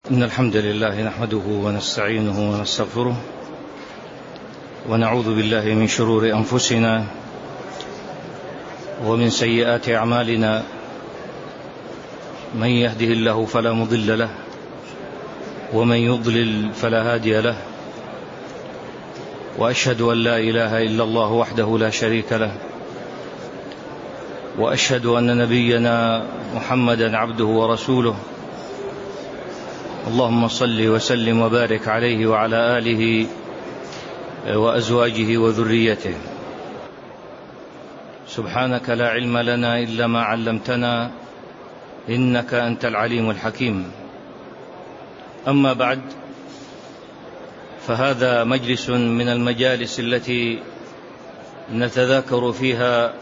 إن الحمد لله نحمده ونستعينه ونستغفره ونعوذ بالله من شرور أنفسنا ومن سيئات أعمالنا. من يهده الله فلا مضل له ومن يضلل فلا هادي له، وأشهد أن لا إله إلا الله وحده لا شريك له، وأشهد أن نبينا محمدا عبده ورسوله. اللهم صل وسلم وبارك عليه وعلى آله وأزواجه وذريته. سبحانك لا علم لنا إلا ما علمتنا إنك أنت العليم الحكيم. أما بعد، فهذا مجلس من المجالس التي نتذاكر فيها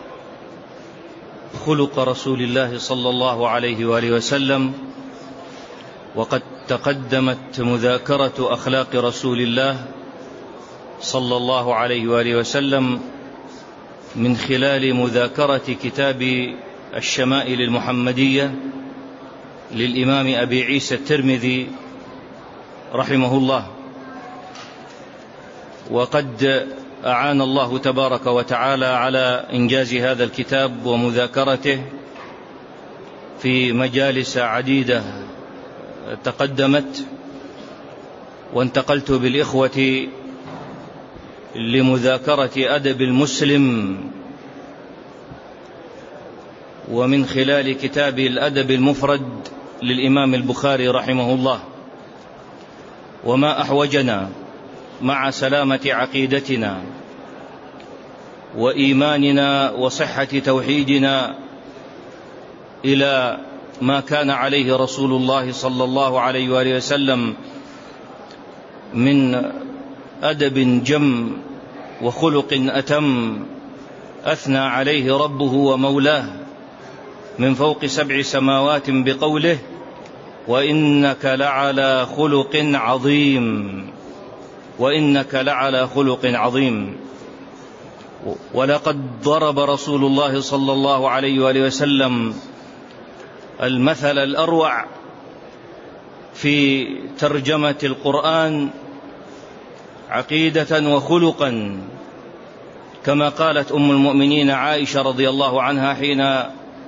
خلق رسول الله صلى الله عليه وآله وسلم، وقد تقدمت مذاكرة أخلاق رسول الله صلى الله عليه وآله وسلم من خلال مذاكرة كتاب الشمائل المحمدية للإمام أبي عيسى الترمذي رحمه الله. وقد أعان الله تبارك وتعالى على إنجاز هذا الكتاب ومذاكرته في مجالس عديدة تقدمت، وانتقلت بالإخوة لمذاكرة أدب المسلم، ومن خلال كتاب الأدب المفرد للإمام البخاري رحمه الله. وما أحوجنا مع سلامة عقيدتنا وإيماننا وصحة توحيدنا إلى ما كان عليه رسول الله صلى الله عليه وآله وسلم من أدب جم وخلق أتم أثنى عليه ربه ومولاه من فوق 7 سماوات بقوله: وإنك لعلى خلق عظيم، وإنك لعلى خلق عظيم. ولقد ضرب رسول الله صلى الله عليه وآله وسلم المثل الأروع في ترجمة القرآن عقيدة وخلقا، كما قالت أم المؤمنين عائشة رضي الله عنها حين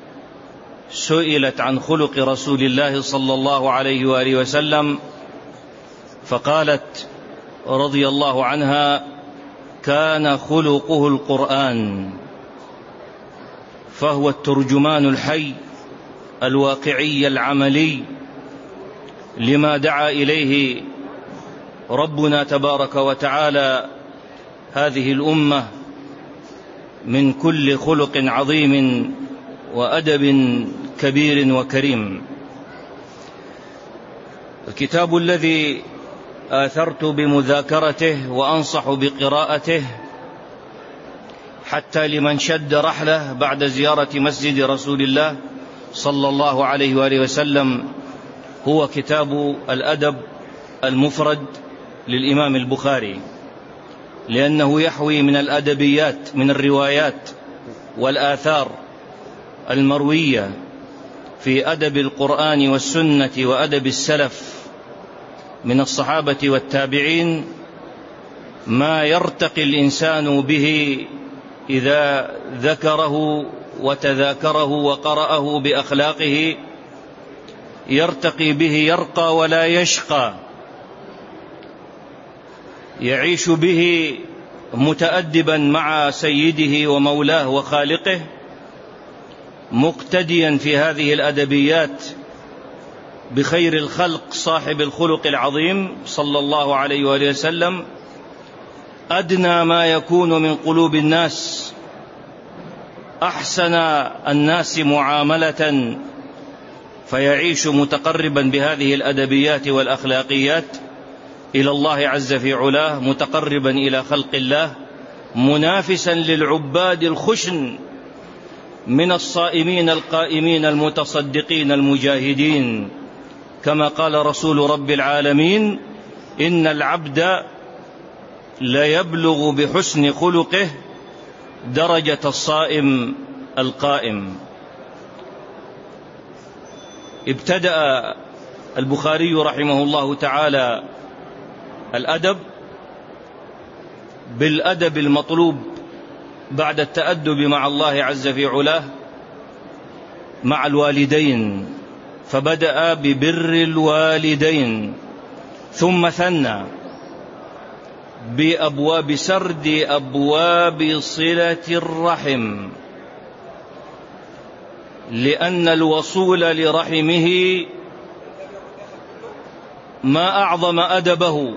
سئلت عن خلق رسول الله صلى الله عليه وآله وسلم، فقالت رضي الله عنها: كان خلقه القرآن، فهو الترجمان الحي الواقعي العملي لما دعا إليه ربنا تبارك وتعالى هذه الأمة من كل خلق عظيم وأدب كبير وكريم. الكتاب الذي آثرت بمذاكرته وأنصح بقراءته حتى لمن شد رحله بعد زيارة مسجد رسول الله صلى الله عليه وآله وسلم هو كتاب الأدب المفرد للإمام البخاري، لأنه يحوي من الأدبيات، من الروايات والآثار المروية في أدب القرآن والسنة وأدب السلف من الصحابة والتابعين ما يرتقي الإنسان به إذا ذكره وتذاكره وقرأه بأخلاقه، يرتقي به، يرقى ولا يشقى، يعيش به متأدبا مع سيده ومولاه وخالقه، مقتديا في هذه الأدبيات بخير الخلق صاحب الخلق العظيم صلى الله عليه وآله وسلم، أدنى ما يكون من قلوب الناس، أحسن الناس معاملة، فيعيش متقربا بهذه الأدبيات والأخلاقيات إلى الله عز في علاه، متقربا إلى خلق الله، منافسا للعباد الخشن من الصائمين القائمين المتصدقين المجاهدين، كما قال رسول رب العالمين: إن العبد ليبلغ بحسن خلقه درجة الصائم القائم. ابتدأ البخاري رحمه الله تعالى الأدب بالأدب المطلوب بعد التأدب مع الله عز في علاه مع الوالدين، فبدأ ببر الوالدين ثم ثنى بسرد أبواب صلة الرحم، لأن الوصول لرحمه ما أعظم أدبه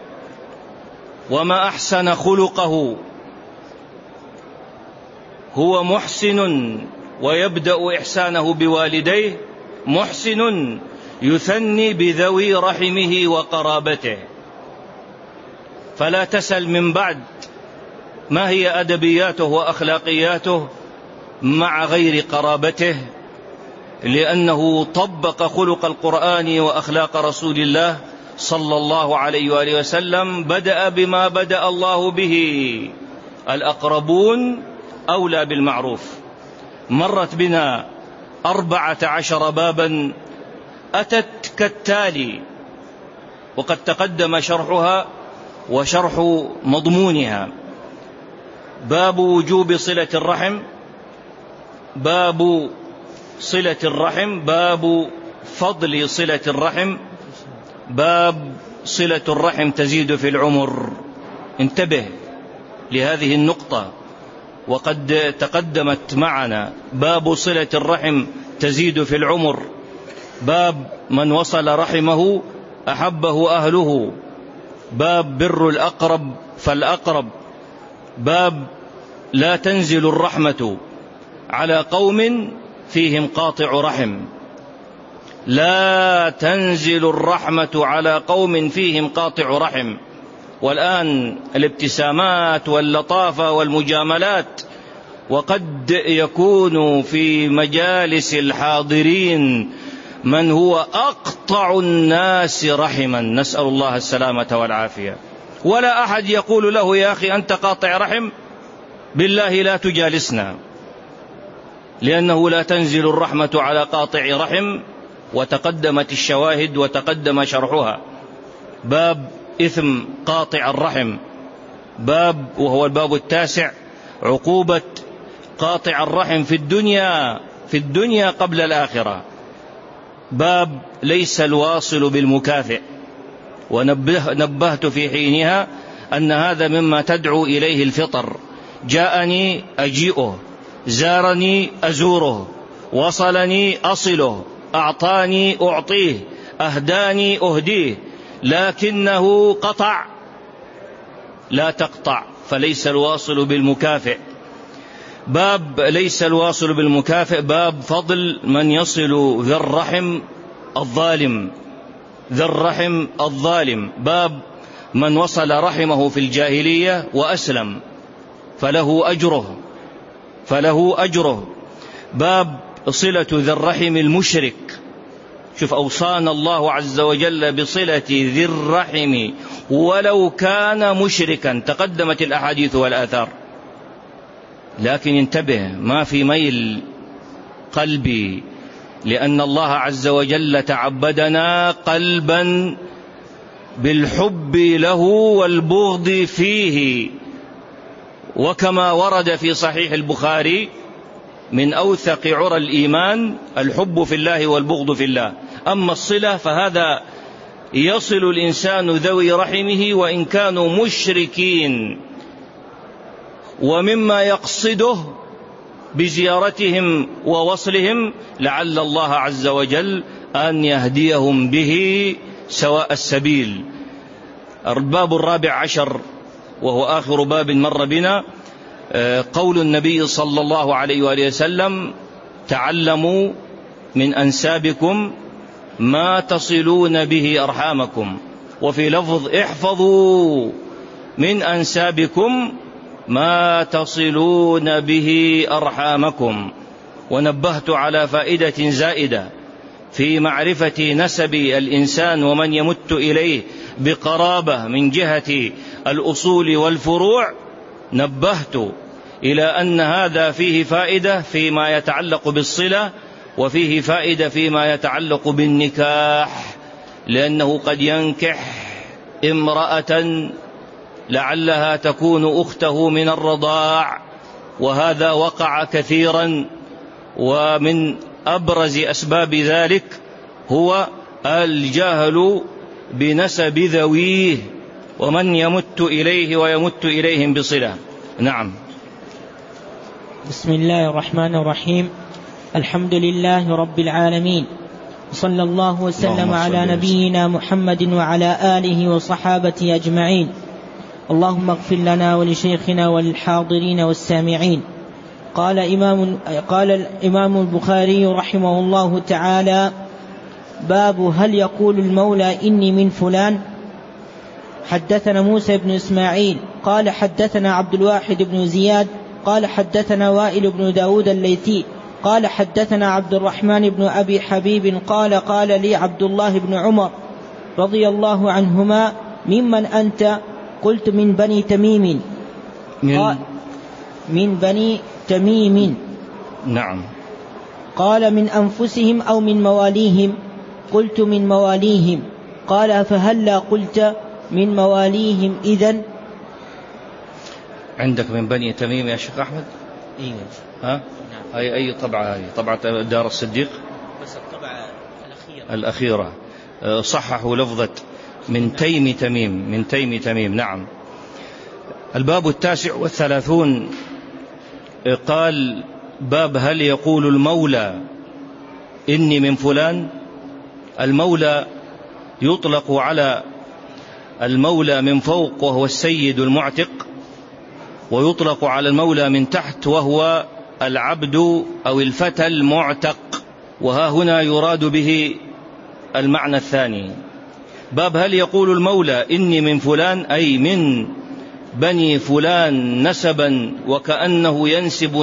وما أحسن خلقه. هو محسن ويبدأ إحسانه بوالديه، محسن يثني بذوي رحمه وقرابته. فلا تسل من بعد ما هي أدبياته وأخلاقياته مع غير قرابته، لأنه طبق خلق القرآن وأخلاق رسول الله صلى الله عليه وآله وسلم. بدأ بما بدأ الله به، الأقربون أولى بالمعروف. مرت بنا 14 بابا أتت كالتالي، وقد تقدم شرحها وشرح مضمونها: باب وجوب صلة الرحم، باب صلة الرحم، باب فضل صلة الرحم، باب صلة الرحم تزيد في العمر. انتبه لهذه النقطة، وقد تقدمت معنا. باب صلة الرحم تزيد في العمر، باب من وصل رحمه أحبه أهله، باب بر الأقرب فالأقرب، باب لا تنزل الرحمة على قوم فيهم قاطع رحم، لا تنزل الرحمة على قوم فيهم قاطع رحم. والآن الابتسامات واللطافة والمجاملات، وقد يكون في مجالس الحاضرين من هو أقطع الناس رحما، نسأل الله السلامة والعافية، ولا أحد يقول له: يا أخي أنت قاطع رحم، بالله لا تجالسنا، لأنه لا تنزل الرحمة على قاطع رحم. وتقدمت الشواهد وتقدم شرحها. باب إثم قاطع الرحم، باب وهو الباب 9 عقوبة قاطع الرحم في الدنيا قبل الآخرة. باب ليس الواصل بالمكافئ، ونبهت في حينها أن هذا مما تدعو إليه الفطر. جاءني أجيئه، زارني أزوره، وصلني أصله، أعطاني أعطيه، أهداني أهديه، لكنه قطع. لا تقطع، فليس الواصل بالمكافئ. باب ليس الواصل بالمكافئ، باب فضل من يصل ذا الرحم الظالم، ذا الرحم الظالم، باب من وصل رحمه في الجاهلية وأسلم فله أجره. باب صلة ذي الرحم المشرك. شوف، أوصانا الله عز وجل بصلة ذي الرحم ولو كان مشركا. تقدمت الأحاديث والآثار، لكن انتبه، ما في ميل قلبي، لأن الله عز وجل تعبدنا قلبا بالحب له والبغض فيه. وكما ورد في صحيح البخاري: من أوثق عرى الإيمان الحب في الله والبغض في الله. أما الصلة فهذا يصل الإنسان ذوي رحمه وإن كانوا مشركين، ومما يقصده بزيارتهم ووصلهم لعل الله عز وجل أن يهديهم به سواء السبيل. الباب 14 وهو آخر باب مر بنا، قول النبي صلى الله عليه وآله وسلم: تعلموا من أنسابكم ما تصلون به أرحامكم. وفي لفظ: احفظوا من أنسابكم ما تصلون به أرحامكم. ونبهت على فائدة زائدة في معرفة نسب الإنسان ومن يمت إليه بقرابة من جهة الأصول والفروع. نبهت إلى أن هذا فيه فائدة فيما يتعلق بالصلة، وفيه فائدة فيما يتعلق بالنكاح، لأنه قد ينكح امرأة لعلها تكون أخته من الرضاع، وهذا وقع كثيرا، ومن أبرز أسباب ذلك هو الجهل بنسب ذويه ومن يمت إليه ويمت إليهم بصلة. نعم. بسم الله الرحمن الرحيم. الحمد لله رب العالمين، صلى الله وسلم على نبينا محمد وعلى آله وصحابته أجمعين. اللهم اغفر لنا ولشيخنا وللحاضرين والسامعين. قال الإمام البخاري رحمه الله تعالى: باب هل يقول المولى إني من فلان. حدثنا موسى بن إسماعيل قال حدثنا عبد الواحد بن زياد قال حدثنا وائل بن داود الليثي قال حدثنا عبد الرحمن بن أبي حبيب قال لي عبد الله بن عمر رضي الله عنهما: ممن أنت؟ قلت: من بني تميم. من بني تميم. نعم. قال: من أنفسهم أو من مواليهم؟ قلت: من مواليهم. قال: فهلا قلت من مواليهم إذن؟ عندك من بني تميم يا شيخ أحمد؟ إيه. ها؟ نعم. أي طبعة هذه؟ طبعة دار الصديق؟ بس الطبعة الأخيرة. صححوا لفظة من تيم تميم، من تيم تميم. نعم. الباب 39. قال: باب هل يقول المولى إني من فلان. المولى يطلق على المولى من فوق وهو السيد المعتق، ويطلق على المولى من تحت وهو العبد أو الفتى المعتق، وها هنا يراد به المعنى الثاني. باب هل يقول المولى إني من فلان، أي من بني فلان نسبا، وكأنه ينسب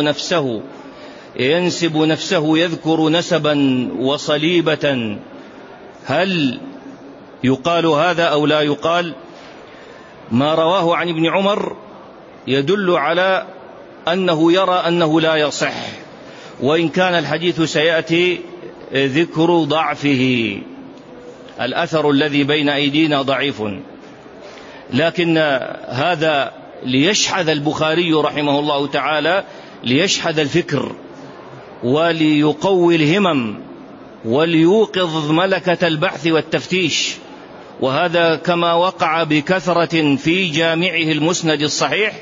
نفسه يذكر نسبا وصليبة. هل يقال هذا أو لا يقال؟ ما رواه عن ابن عمر يدل على أنه يرى أنه لا يصح، وإن كان الحديث سيأتي ذكر ضعفه. الأثر الذي بين أيدينا ضعيف، لكن هذا ليشحذ البخاري رحمه الله تعالى، ليشحذ الفكر وليقوي الهمم وليوقظ ملكة البحث والتفتيش. وهذا كما وقع بكثرة في جامعه المسند الصحيح،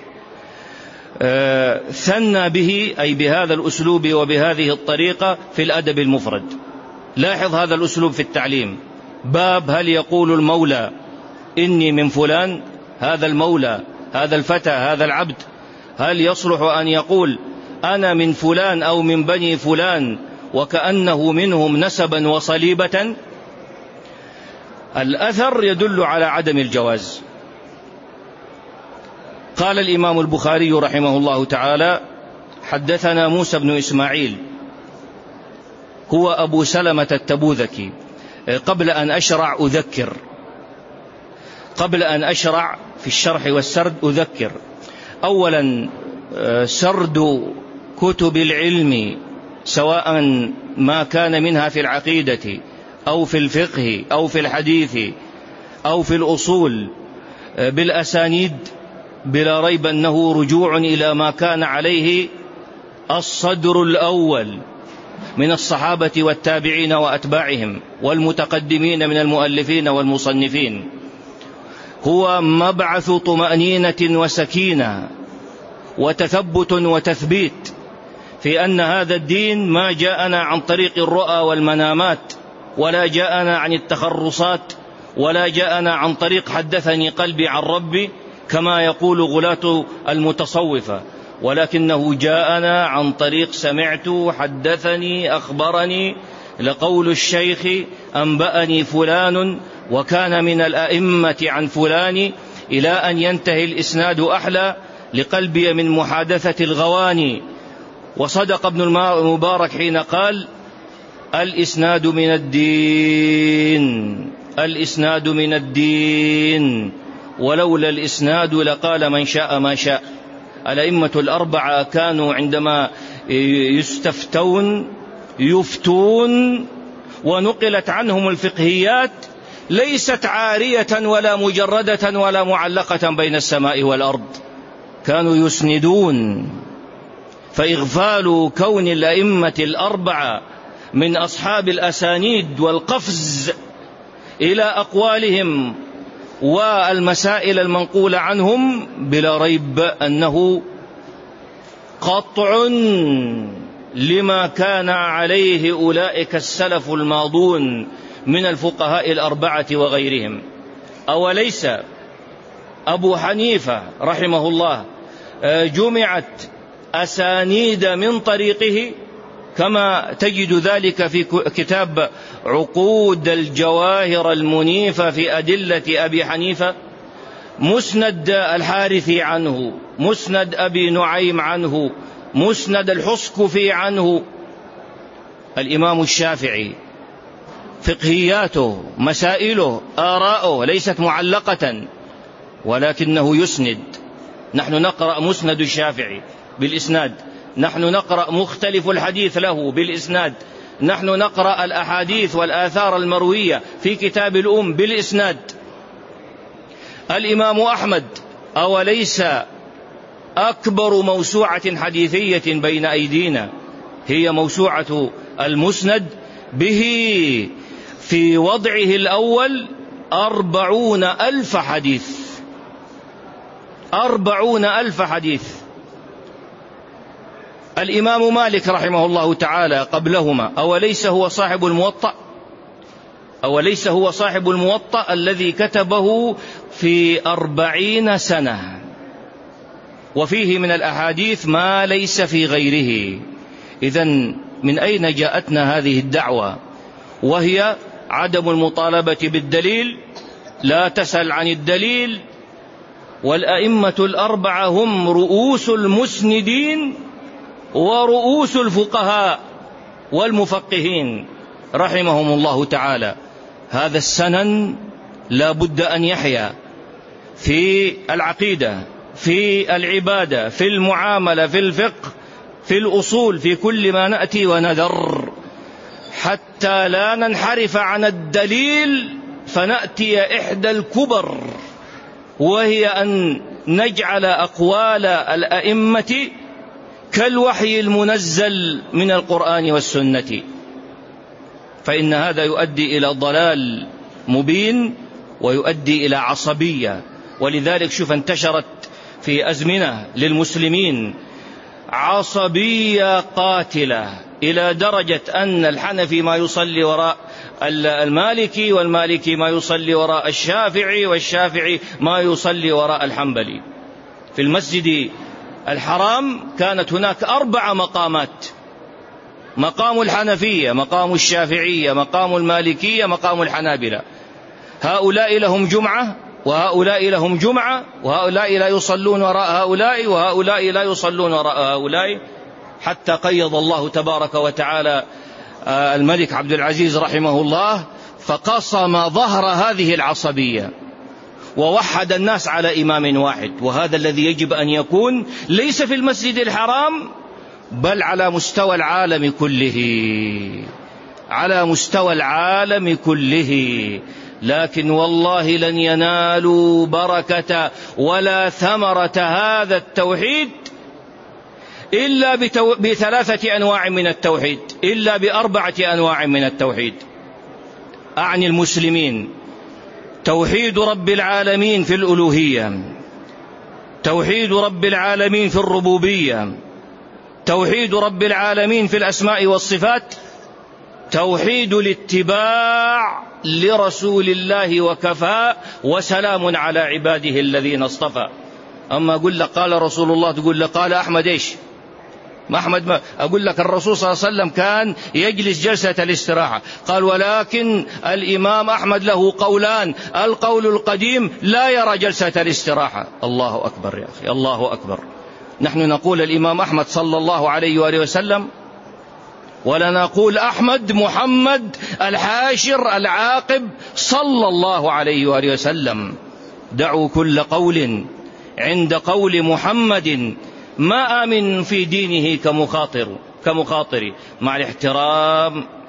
ثنى به، أي بهذا الأسلوب وبهذه الطريقة، في الأدب المفرد. لاحظ هذا الأسلوب في التعليم. باب هل يقول المولى إني من فلان. هذا المولى، هذا الفتى، هذا العبد، هل يصلح أن يقول أنا من فلان أو من بني فلان وكأنه منهم نسبا وصليبة؟ الأثر يدل على عدم الجواز. قال الإمام البخاري رحمه الله تعالى: حدثنا موسى بن إسماعيل هو أبو سلمة التبوذكي. قبل أن أشرع في الشرح والسرد أذكر أولا سرد كتب العلم، سواء ما كان منها في العقيدة أو في الفقه أو في الحديث أو في الأصول بالأسانيد، بلا ريب أنه رجوع إلى ما كان عليه الصدر الأول من الصحابة والتابعين وأتباعهم والمتقدمين من المؤلفين والمصنفين. هو مبعث طمأنينة وسكينة وتثبت وتثبيت في أن هذا الدين ما جاءنا عن طريق الرؤى والمنامات، ولا جاءنا عن التخرصات، ولا جاءنا عن طريق حدثني قلبي عن ربي كما يقول غلاة المتصوفة، ولكنه جاءنا عن طريق سمعت، حدثني، أخبرني، لقول الشيخ، أنبأني فلان وكان من الأئمة عن فلان، إلى أن ينتهي الإسناد أحلى لقلبي من محادثة الغواني. وصدق ابن المبارك حين قال: الإسناد من الدين، ولولا الإسناد لقال من شاء ما شاء. الأئمة الأربعة كانوا عندما يفتون ونقلت عنهم الفقهيات ليست عارية ولا مجردة ولا معلقة بين السماء والأرض، كانوا يسندون. فإغفال كون الأئمة الأربعة من أصحاب الأسانيد والقفز إلى أقوالهم والمسائل المنقولة عنهم بلا ريب أنه قطع لما كان عليه أولئك السلف الماضون من الفقهاء الأربعة وغيرهم. أوليس أبو حنيفة رحمه الله جمعت أسانيد من طريقه كما تجد ذلك في كتاب عقود الجواهر المنيفة في أدلة أبي حنيفة، مسند الحارثي عنه، مسند أبي نعيم عنه، مسند الحصكفي عنه. الإمام الشافعي فقهياته، مسائله، آراءه ليست معلقة ولكنه يسند. نحن نقرأ مسند الشافعي بالإسناد، نحن نقرأ مختلف الحديث له بالإسناد، نحن نقرأ الأحاديث والآثار المروية في كتاب الأم بالإسناد. الإمام أحمد أوليس أكبر موسوعة حديثية بين أيدينا هي موسوعة المسند، به في وضعه الأول 40,000 حديث، 40,000 حديث. الإمام مالك رحمه الله تعالى قبلهما أوليس هو صاحب الموطأ؟ أوليس هو صاحب الموطأ الذي كتبه في 40 سنة وفيه من الأحاديث ما ليس في غيره؟ إذن من أين جاءتنا هذه الدعوة؟ وهي عدم المطالبة بالدليل، لا تسأل عن الدليل. والأئمة الأربعة هم رؤوس المسندين ورؤوس الفقهاء والمفقهين رحمهم الله تعالى. هذا السنن لا بد أن يحيا في العقيدة، في العبادة، في المعاملة، في الفقه، في الأصول، في كل ما نأتي ونذر، حتى لا ننحرف عن الدليل فنأتي إحدى الكبر، وهي أن نجعل أقوال الأئمة كالوحي المنزل من القرآن والسنة، فإن هذا يؤدي إلى ضلال مبين ويؤدي إلى عصبية. ولذلك شوف انتشرت في أزمنة للمسلمين عصبية قاتلة إلى درجة أن الحنفي ما يصلي وراء المالكي، والمالكي ما يصلي وراء الشافعي، والشافعي ما يصلي وراء الحنبلي. في المسجد الحرام كانت هناك 4 مقامات: مقام الحنفية، مقام الشافعية، مقام المالكية، مقام الحنابلة. هؤلاء لهم جمعة وهؤلاء لهم جمعة، وهؤلاء لا يصلون وراء هؤلاء وهؤلاء لا يصلون وراء هؤلاء، حتى قيض الله تبارك وتعالى الملك عبد العزيز رحمه الله فقصم ظهر هذه العصبية ووحد الناس على إمام واحد. وهذا الذي يجب أن يكون ليس في المسجد الحرام بل على مستوى العالم كله، على مستوى العالم كله. لكن والله لن ينالوا بركة ولا ثمرة هذا التوحيد إلا ب3 أنواع من التوحيد، إلا ب4 أنواع من التوحيد. أعني المسلمين: توحيد رب العالمين في الألوهية، توحيد رب العالمين في الربوبية، توحيد رب العالمين في الأسماء والصفات، توحيد الاتباع لرسول الله وكفى، وسلام على عباده الذين اصطفى. أما أقول لك قال رسول الله تقول لك قال أحمد إيش؟ ما أحمد ما أقول لك الرسول صلى الله عليه وسلم كان يجلس جلسة الاستراحة. قال ولكن الإمام أحمد له قولان: القول القديم لا يرى جلسة الاستراحة. الله أكبر يا أخي، الله أكبر. نحن نقول الإمام أحمد صلى الله عليه وآله وسلم، ولا نقول أحمد محمد الحاشر العاقب صلى الله عليه وآله وسلم. دعوا كل قول عند قول محمد، ما آمن في دينه كمخاطر مع الاحترام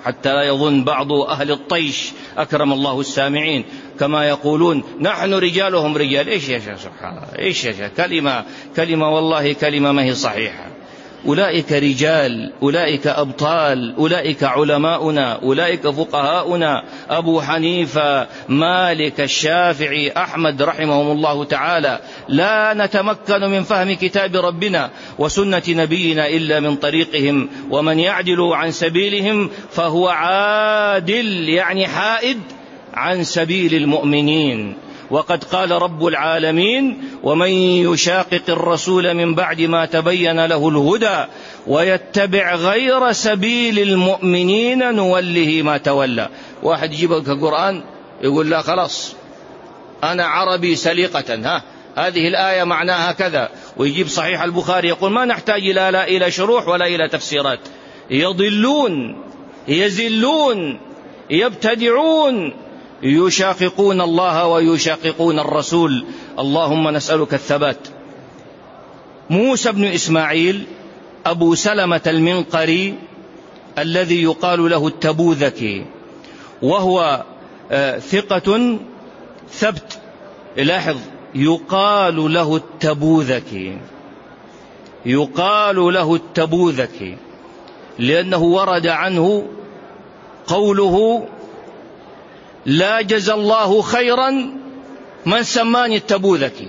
حتى لا يظن بعض أهل الطيش أكرم الله السامعين كما يقولون نحن رجالهم رجال. إيش يا شيخ؟ سبحان الله، إيش يا شيخ؟ كلمة والله كلمة ما هي صحيحة. أولئك رجال، أولئك أبطال، أولئك علماؤنا، أولئك فقهاؤنا، أبو حنيفة، مالك، الشافعي، أحمد رحمهم الله تعالى. لا نتمكن من فهم كتاب ربنا وسنة نبينا إلا من طريقهم، ومن يعدل عن سبيلهم فهو عادل، يعني حائد عن سبيل المؤمنين. وقد قال رب العالمين ومن يشاقق الرسول من بعد ما تبين له الهدى ويتبع غير سبيل المؤمنين نوله ما تولى. واحد يجيب لك القرآن يقول لا خلاص أنا عربي سليقة، هذه الآية معناها كذا، ويجيب صحيح البخاري يقول ما نحتاج لا إلى شروح ولا إلى تفسيرات. يضلون، يزلون، يبتدعون، يشاققون الله ويشاققون الرسول. اللهم نسألك الثبات. موسى بن إسماعيل أبو سلمة المنقري الذي يقال له التبوذكي، وهو ثقة ثبت. لاحظ، يقال له التبوذكي، يقال له التبوذكي لأنه ورد عنه قوله لا جزى الله خيرا من سماني التبوذكي،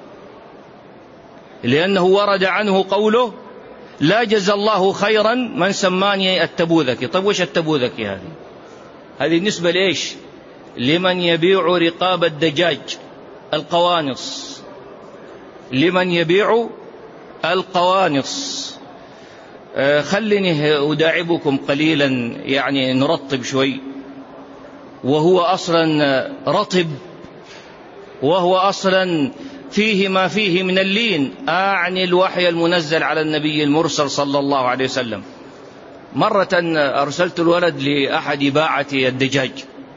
لأنه ورد عنه قوله لا جزى الله خيرا من سماني التبوذكي. طيب وش التبوذكي هذه؟ هذه نسبة لإيش؟ لمن يبيع رقاب الدجاج، القوانص، لمن يبيع القوانص. خلني أداعبكم قليلا، يعني نرطب شوي. وهو أصلا رطب، وهو أصلا فيه ما فيه من اللين، أعني الوحي المنزل على النبي المرسل صلى الله عليه وسلم. مرة أرسلت الولد لأحد باعة الدجاج،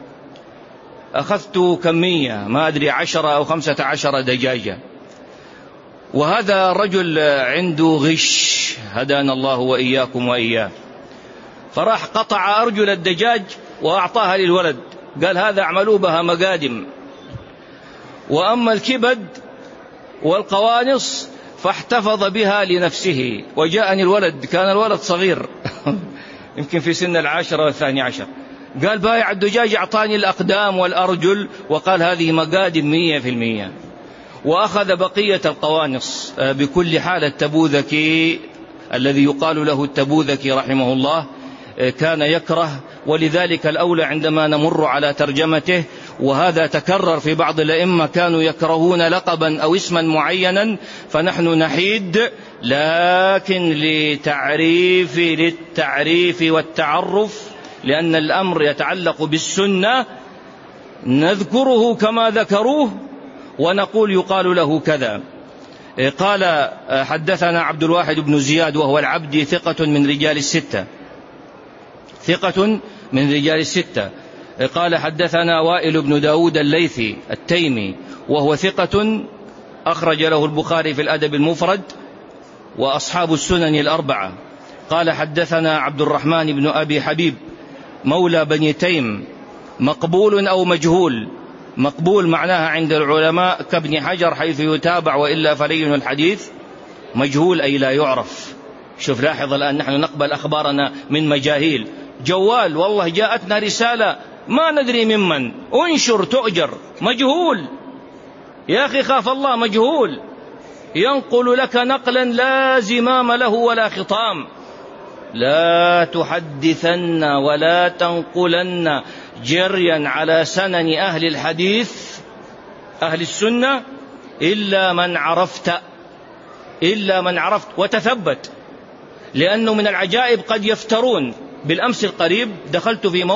أخذت كمية ما أدري 10 أو 15 دجاجة، وهذا رجل عنده غش هدانا الله وإياكم وإياه، فراح قطع أرجل الدجاج وأعطاها للولد، قال هذا اعملوا بها مقادم، وأما الكبد والقوانص فاحتفظ بها لنفسه. وجاءني الولد، كان الولد صغير يمكن في سن 10 و12، قال بايع الدجاج أعطاني الأقدام والأرجل وقال هذه مقادم 100%، وأخذ بقية القوانص. بكل حال التبوذكي الذي يقال له التبوذكي رحمه الله كان يكره، ولذلك الأولى عندما نمر على ترجمته، وهذا تكرر في بعض الأئمة كانوا يكرهون لقبا أو اسما معينا، فنحن نحيد، لكن للتعريف والتعرف، لأن الأمر يتعلق بالسنة نذكره كما ذكروه ونقول يقال له كذا. قال حدثنا عبد الواحد بن زياد وهو العبدي ثقة من رجال الستة، ثقة من رجال الستة. قال حدثنا وائل بن داود الليثي التيمي وهو ثقة أخرج له البخاري في الأدب المفرد وأصحاب السنن الأربعة. قال حدثنا عبد الرحمن بن أبي حبيب مولى بني تيم، مقبول أو مجهول. مقبول معناها عند العلماء كابن حجر حيث يتابع وإلا فلين الحديث، مجهول أي لا يعرف. شوف لاحظ الآن نحن نقبل أخبارنا من مجاهيل. جوال والله جاءتنا رسالة ما ندري ممن، انشر تؤجر، مجهول. يا أخي خاف الله، مجهول ينقل لك نقلا لا زمام له ولا خطام. لا تحدثن ولا تنقلن جريا على سنن أهل الحديث أهل السنة إلا من عرفت وتثبت، لأنه من العجائب قد يفترون. بالأمس القريب دخلت في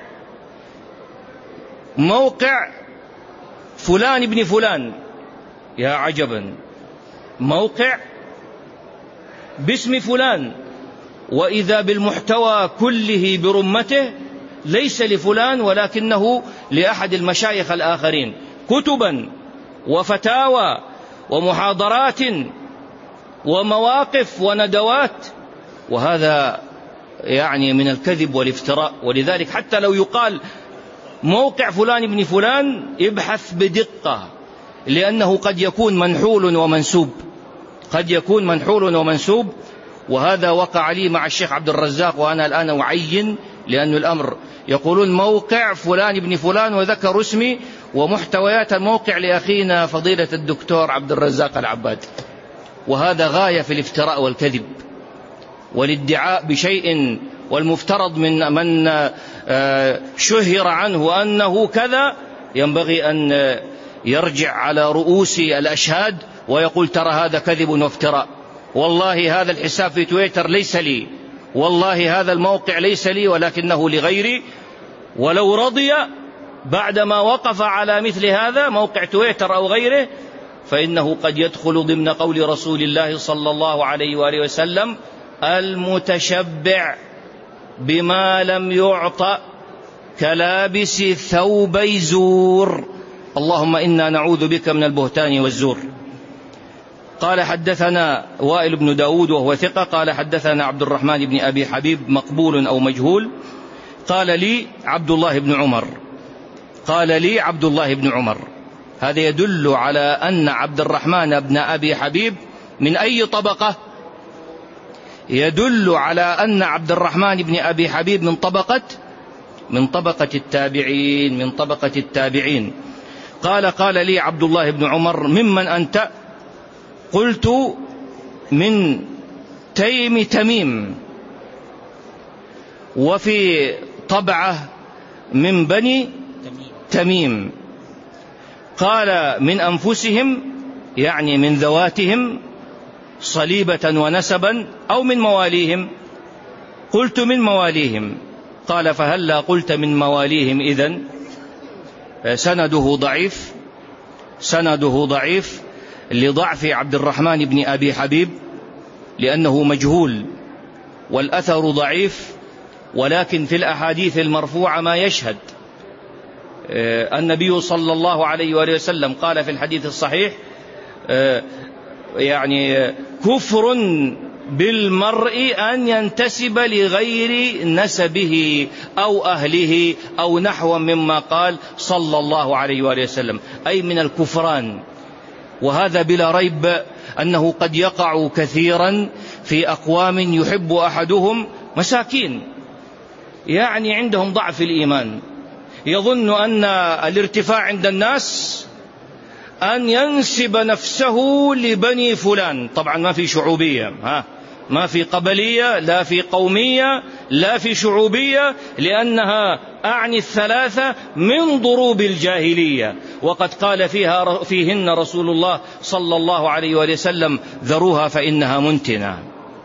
موقع فلان ابن فلان، يا عجبا، موقع باسم فلان، وإذا بالمحتوى كله برمته ليس لفلان ولكنه لأحد المشايخ الآخرين، كتبا وفتاوى ومحاضرات ومواقف وندوات. وهذا يعني من الكذب والافتراء. ولذلك حتى لو يقال موقع فلان ابن فلان ابحث بدقة، لأنه قد يكون منحول ومنسوب، قد يكون منحول ومنسوب. وهذا وقع لي مع الشيخ عبد الرزاق، وأنا الآن أعين، لأن الأمر يقولون موقع فلان ابن فلان وذكروا اسمي ومحتويات الموقع لأخينا فضيلة الدكتور عبد الرزاق العباد. وهذا غاية في الافتراء والكذب والادعاء بشيء، والمفترض من شهر عنه أنه كذا ينبغي أن يرجع على رؤوس الأشهاد ويقول ترى هذا كذب وافتراء، والله هذا الحساب في تويتر ليس لي، والله هذا الموقع ليس لي ولكنه لغيري. ولو رضي بعدما وقف على مثل هذا موقع تويتر أو غيره، فإنه قد يدخل ضمن قول رسول الله صلى الله عليه وآله وسلم: المتشبع بما لم يعط كلابس ثوبي زور. اللهم إنا نعوذ بك من البهتان والزور. قال حدثنا وائل بن داود وهو ثقة قال حدثنا عبد الرحمن بن أبي حبيب مقبول أو مجهول قال لي عبد الله بن عمر، قال لي عبد الله بن عمر. هذا يدل على أن عبد الرحمن بن أبي حبيب من أي طبقة؟ يدل على أن عبد الرحمن بن أبي حبيب من طبقة التابعين، من طبقة التابعين. قال لي عبد الله بن عمر: ممن أنت؟ قلت: من تيم تميم، وفي طبعة من بني تميم. قال: من أنفسهم، يعني من ذواتهم صليبة ونسبا، أو من مواليهم؟ قلت: من مواليهم. قال: فهلا قلت من مواليهم إذن؟ سنده ضعيف لضعف عبد الرحمن بن أبي حبيب لأنه مجهول، والأثر ضعيف، ولكن في الأحاديث المرفوعة ما يشهد. النبي صلى الله عليه وآله وسلم قال في الحديث الصحيح: يعني كفر بالمرء أن ينتسب لغير نسبه أو أهله أو نحو مما قال صلى الله عليه وآله وسلم، أي من الكفران. وهذا بلا ريب أنه قد يقع كثيرا في أقوام يحب أحدهم مساكين، يعني عندهم ضعف الإيمان، يظن أن الارتفاع عند الناس أن ينسب نفسه لبني فلان. طبعا ما في شعوبية، ما في قبلية، لا في قومية، لا في شعوبية، لأنها أعني الثلاثة من ضروب الجاهلية. وقد قال فيهن رسول الله صلى الله عليه وسلم: ذروها فإنها منتنة،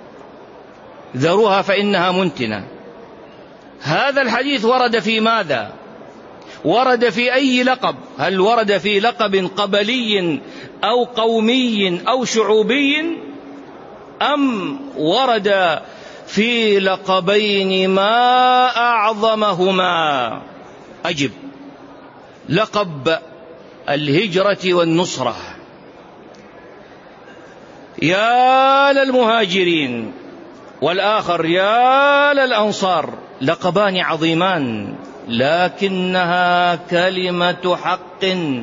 ذروها فإنها منتنة. هذا الحديث ورد في ماذا؟ ورد في أي لقب؟ هل ورد في لقب قبلي أو قومي أو شعوبي، أم ورد في لقبين ما أعظمهما؟ أجب: لقب الهجرة والنصرة. يا للمهاجرين، والآخر يا للأنصار، لقبان عظيمان، لكنها كلمة حق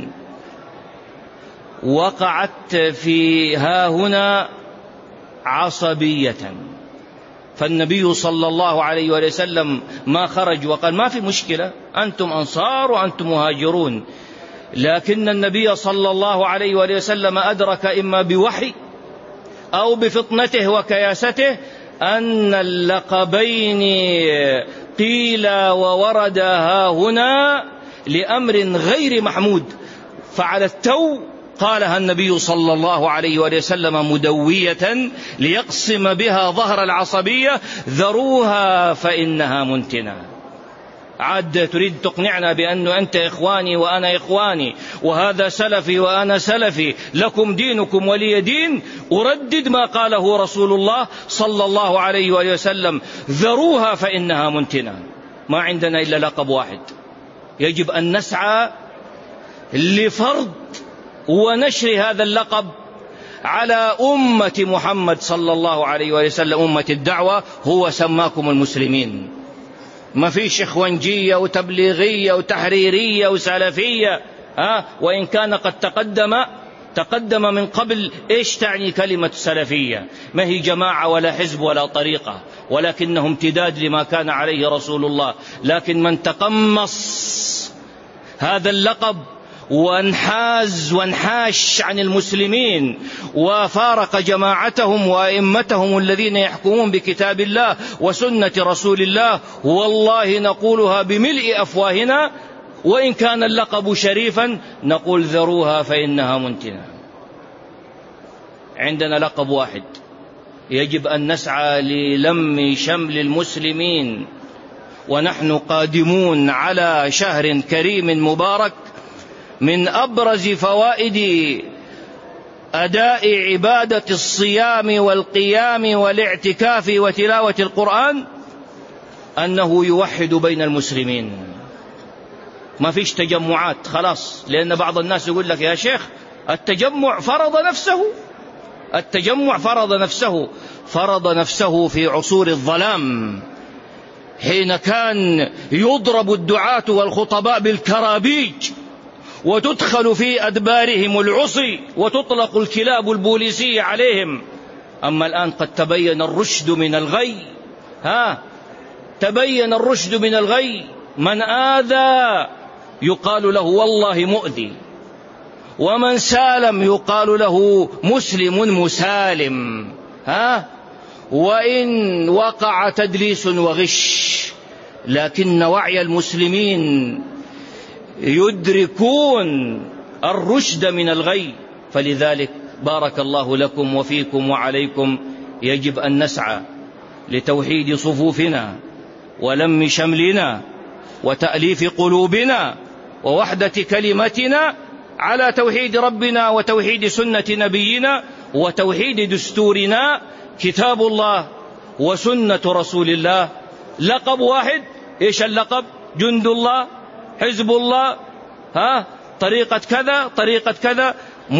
وقعت فيها هنا عصبية. فالنبي صلى الله عليه وسلم ما خرج وقال ما في مشكلة، أنتم أنصار وأنتم مهاجرون، لكن النبي صلى الله عليه وسلم أدرك إما بوحي أو بفطنته وكياسته أن اللقبين قيل وورد هنا لأمر غير محمود، فعلى التو قالها النبي صلى الله عليه وسلم مدوية ليقسم بها ظهر العصبية: ذروها فإنها منتنة. عاد تريد تقنعنا بأن أنت إخواني وأنا إخواني، وهذا سلفي وأنا سلفي، لكم دينكم ولي دين. أردد ما قاله رسول الله صلى الله عليه وسلم: ذروها فإنها منتنة. ما عندنا إلا لقب واحد، يجب أن نسعى لفرض ونشر هذا اللقب على أمة محمد صلى الله عليه وسلم أمة الدعوة، هو سماكم المسلمين. ما فيش إخوانجية وتبليغية وتحريرية وسلفية، وإن كان قد تقدم من قبل. إيش تعني كلمة سلفية؟ ما هي جماعة ولا حزب ولا طريقة، ولكنه امتداد لما كان عليه رسول الله. لكن من تقمص هذا اللقب وانحاش عن المسلمين وفارق جماعتهم وأئمتهم الذين يحكمون بكتاب الله وسنة رسول الله، والله نقولها بملء أفواهنا، وإن كان اللقب شريفا نقول ذروها فإنها منتنة. عندنا لقب واحد، يجب أن نسعى للم شمل المسلمين، ونحن قادمون على شهر كريم مبارك. من أبرز فوائد أداء عبادة الصيام والقيام والاعتكاف وتلاوة القرآن أنه يوحد بين المسلمين. ما فيش تجمعات خلاص، لأن بعض الناس يقول لك يا شيخ التجمع فرض نفسه في عصور الظلام، حين كان يضرب الدعاة والخطباء بالكرابيج وتدخل في أدبارهم العصي وتطلق الكلاب البوليسية عليهم. أما الآن قد تبين الرشد من الغي، تبين الرشد من الغي. من آذى يقال له والله مؤذي، ومن سالم يقال له مسلم مسالم. وإن وقع تدليس وغش، لكن وعي المسلمين يدركون الرشد من الغي. فلذلك بارك الله لكم وفيكم وعليكم، يجب أن نسعى لتوحيد صفوفنا ولم شملنا وتأليف قلوبنا ووحدة كلمتنا على توحيد ربنا وتوحيد سنة نبينا وتوحيد دستورنا كتاب الله وسنة رسول الله. لقب واحد، إيش اللقب؟ جند الله، حزب الله، طريقة كذا طريقة كذا.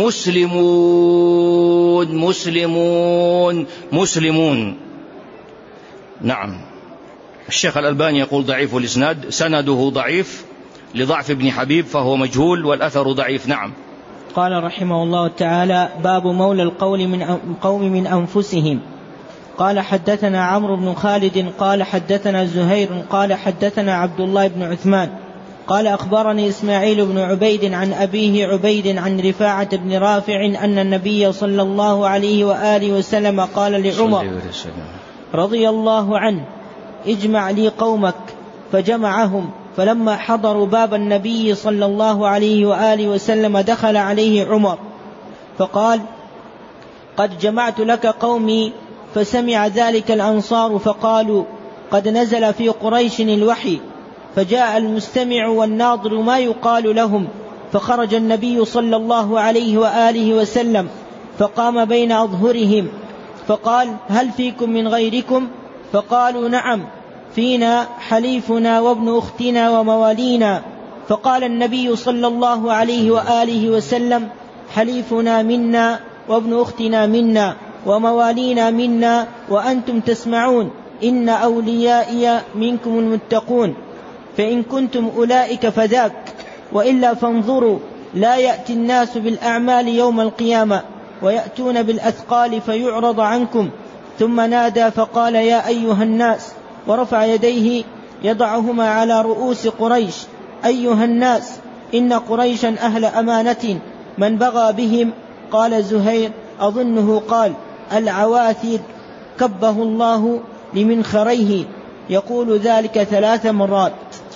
مسلمون مسلمون مسلمون. نعم. الشيخ الألباني يقول ضعيف الإسناد، سنده ضعيف لضعف ابن حبيب فهو مجهول والأثر ضعيف. نعم. قال رحمه الله تعالى: باب مولى القوم من أنفسهم. قال حدثنا عمرو بن خالد قال حدثنا زهير قال حدثنا عبد الله بن عثمان قال أخبرني إسماعيل بن عبيد عن أبيه عبيد عن رفاعة بن رافع أن النبي صلى الله عليه وآله وسلم قال لعمر رضي الله عنه: اجمع لي قومك. فجمعهم، فلما حضروا باب النبي صلى الله عليه وآله وسلم دخل عليه عمر فقال: قد جمعت لك قومي. فسمع ذلك الأنصار فقالوا: قد نزل في قريش الوحي. فجاء المستمع والناظر ما يقال لهم، فخرج النبي صلى الله عليه وآله وسلم فقام بين أظهرهم فقال: هل فيكم من غيركم؟ فقالوا: نعم، فينا حليفنا وابن أختنا وموالينا. فقال النبي صلى الله عليه وآله وسلم: حليفنا منا وابن أختنا منا وموالينا منا، وأنتم تسمعون. إن أوليائي منكم المتقون، فإن كنتم أولئك فذاك، وإلا فانظروا: لا يأتي الناس بالأعمال يوم القيامة ويأتون بالأثقال فيعرض عنكم. ثم نادى فقال: يا أيها الناس، ورفع يديه يضعهما على رؤوس قريش: أيها الناس، إن قريشا أهل أمانة، من بغى بهم؟ قال زهير: أظنه قال: العواثر، كبه الله لمنخريه. يقول ذلك 3 مرات.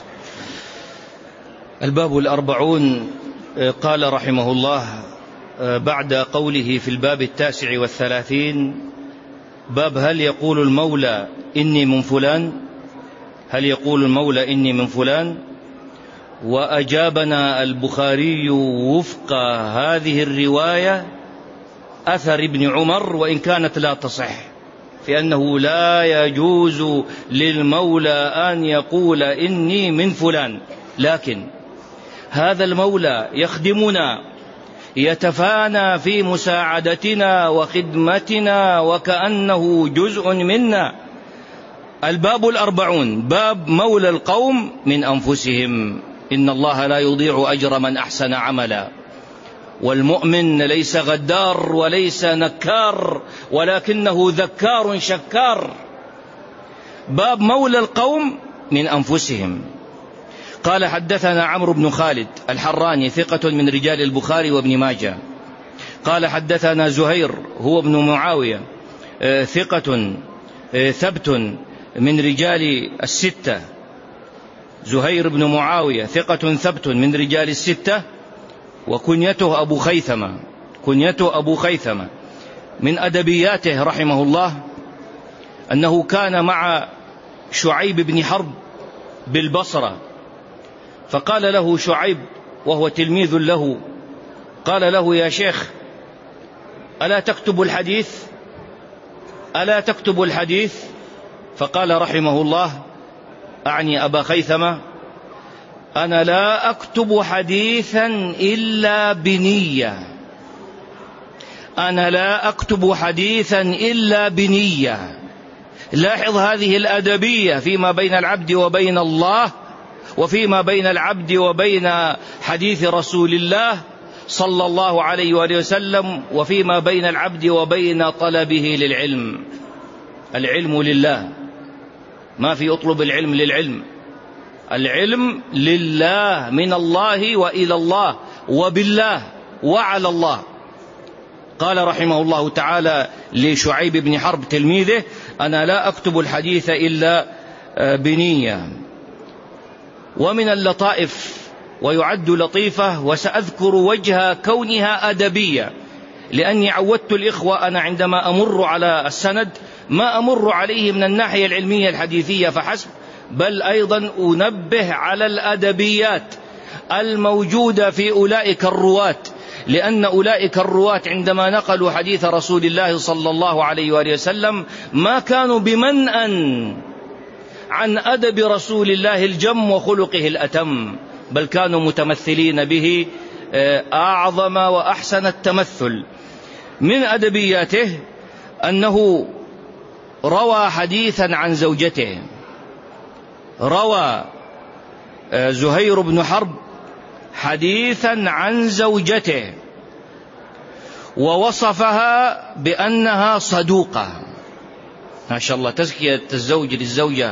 الباب 40. قال رحمه الله بعد قوله في الباب 39 باب هل يقول المولى إني من فلان، هل يقول المولى إني من فلان. وأجابنا البخاري وفق هذه الرواية أثر ابن عمر وإن كانت لا تصح، في أنه لا يجوز للمولى أن يقول إني من فلان، لكن هذا المولى يخدمنا، يتفانى في مساعدتنا وخدمتنا وكأنه جزء منا. الباب 40 باب مولى القوم من أنفسهم، إن الله لا يضيع أجر من أحسن عملا. والمؤمن ليس غدار وليس نكار، ولكنه ذكار شكار. باب مولى القوم من أنفسهم. قال حدثنا عمرو بن خالد الحراني ثقة من رجال البخاري وابن ماجه. قال حدثنا زهير هو ابن معاوية ثقة ثبت من رجال الستة. زهير بن معاوية ثقة ثبت من رجال الستة، وكنيته أبو خيثمة. كنيته أبو خيثمة. من أدبياته رحمه الله أنه كان مع شعيب بن حرب بالبصرة، فقال له شعيب وهو تلميذ له، قال له: يا شيخ ألا تكتب الحديث؟ ألا تكتب الحديث؟ فقال رحمه الله، أعني أبا خيثمة: أنا لا أكتب حديثا إلا بنية. أنا لا أكتب حديثا إلا بنية. لاحظ هذه الأدبية فيما بين العبد وبين الله، وفيما بين العبد وبين حديث رسول الله صلى الله عليه وآله وسلم، وفيما بين العبد وبين طلبه للعلم. العلم لله، ما في أطلب العلم للعلم. العلم لله، من الله وإلى الله وبالله وعلى الله. قال رحمه الله تعالى لشعيب بن حرب تلميذه: أنا لا أكتب الحديث إلا بنية. ومن اللطائف ويعد لطيفة، وسأذكر وجه كونها أدبية، لأني عودت الإخوة أنا عندما أمر على السند ما أمر عليه من الناحية العلمية الحديثية فحسب، بل أيضا أنبه على الأدبيات الموجودة في أولئك الرواة، لأن أولئك الرواة عندما نقلوا حديث رسول الله صلى الله عليه وآله وسلم ما كانوا بمنأ عن أدب رسول الله الجم وخلقه الأتم، بل كانوا متمثلين به أعظم وأحسن التمثل. من أدبياته أنه روى حديثا عن زوجته. روى زهير بن حرب حديثا عن زوجته ووصفها بأنها صدوقة. ما شاء الله، تزكية الزوج للزوجة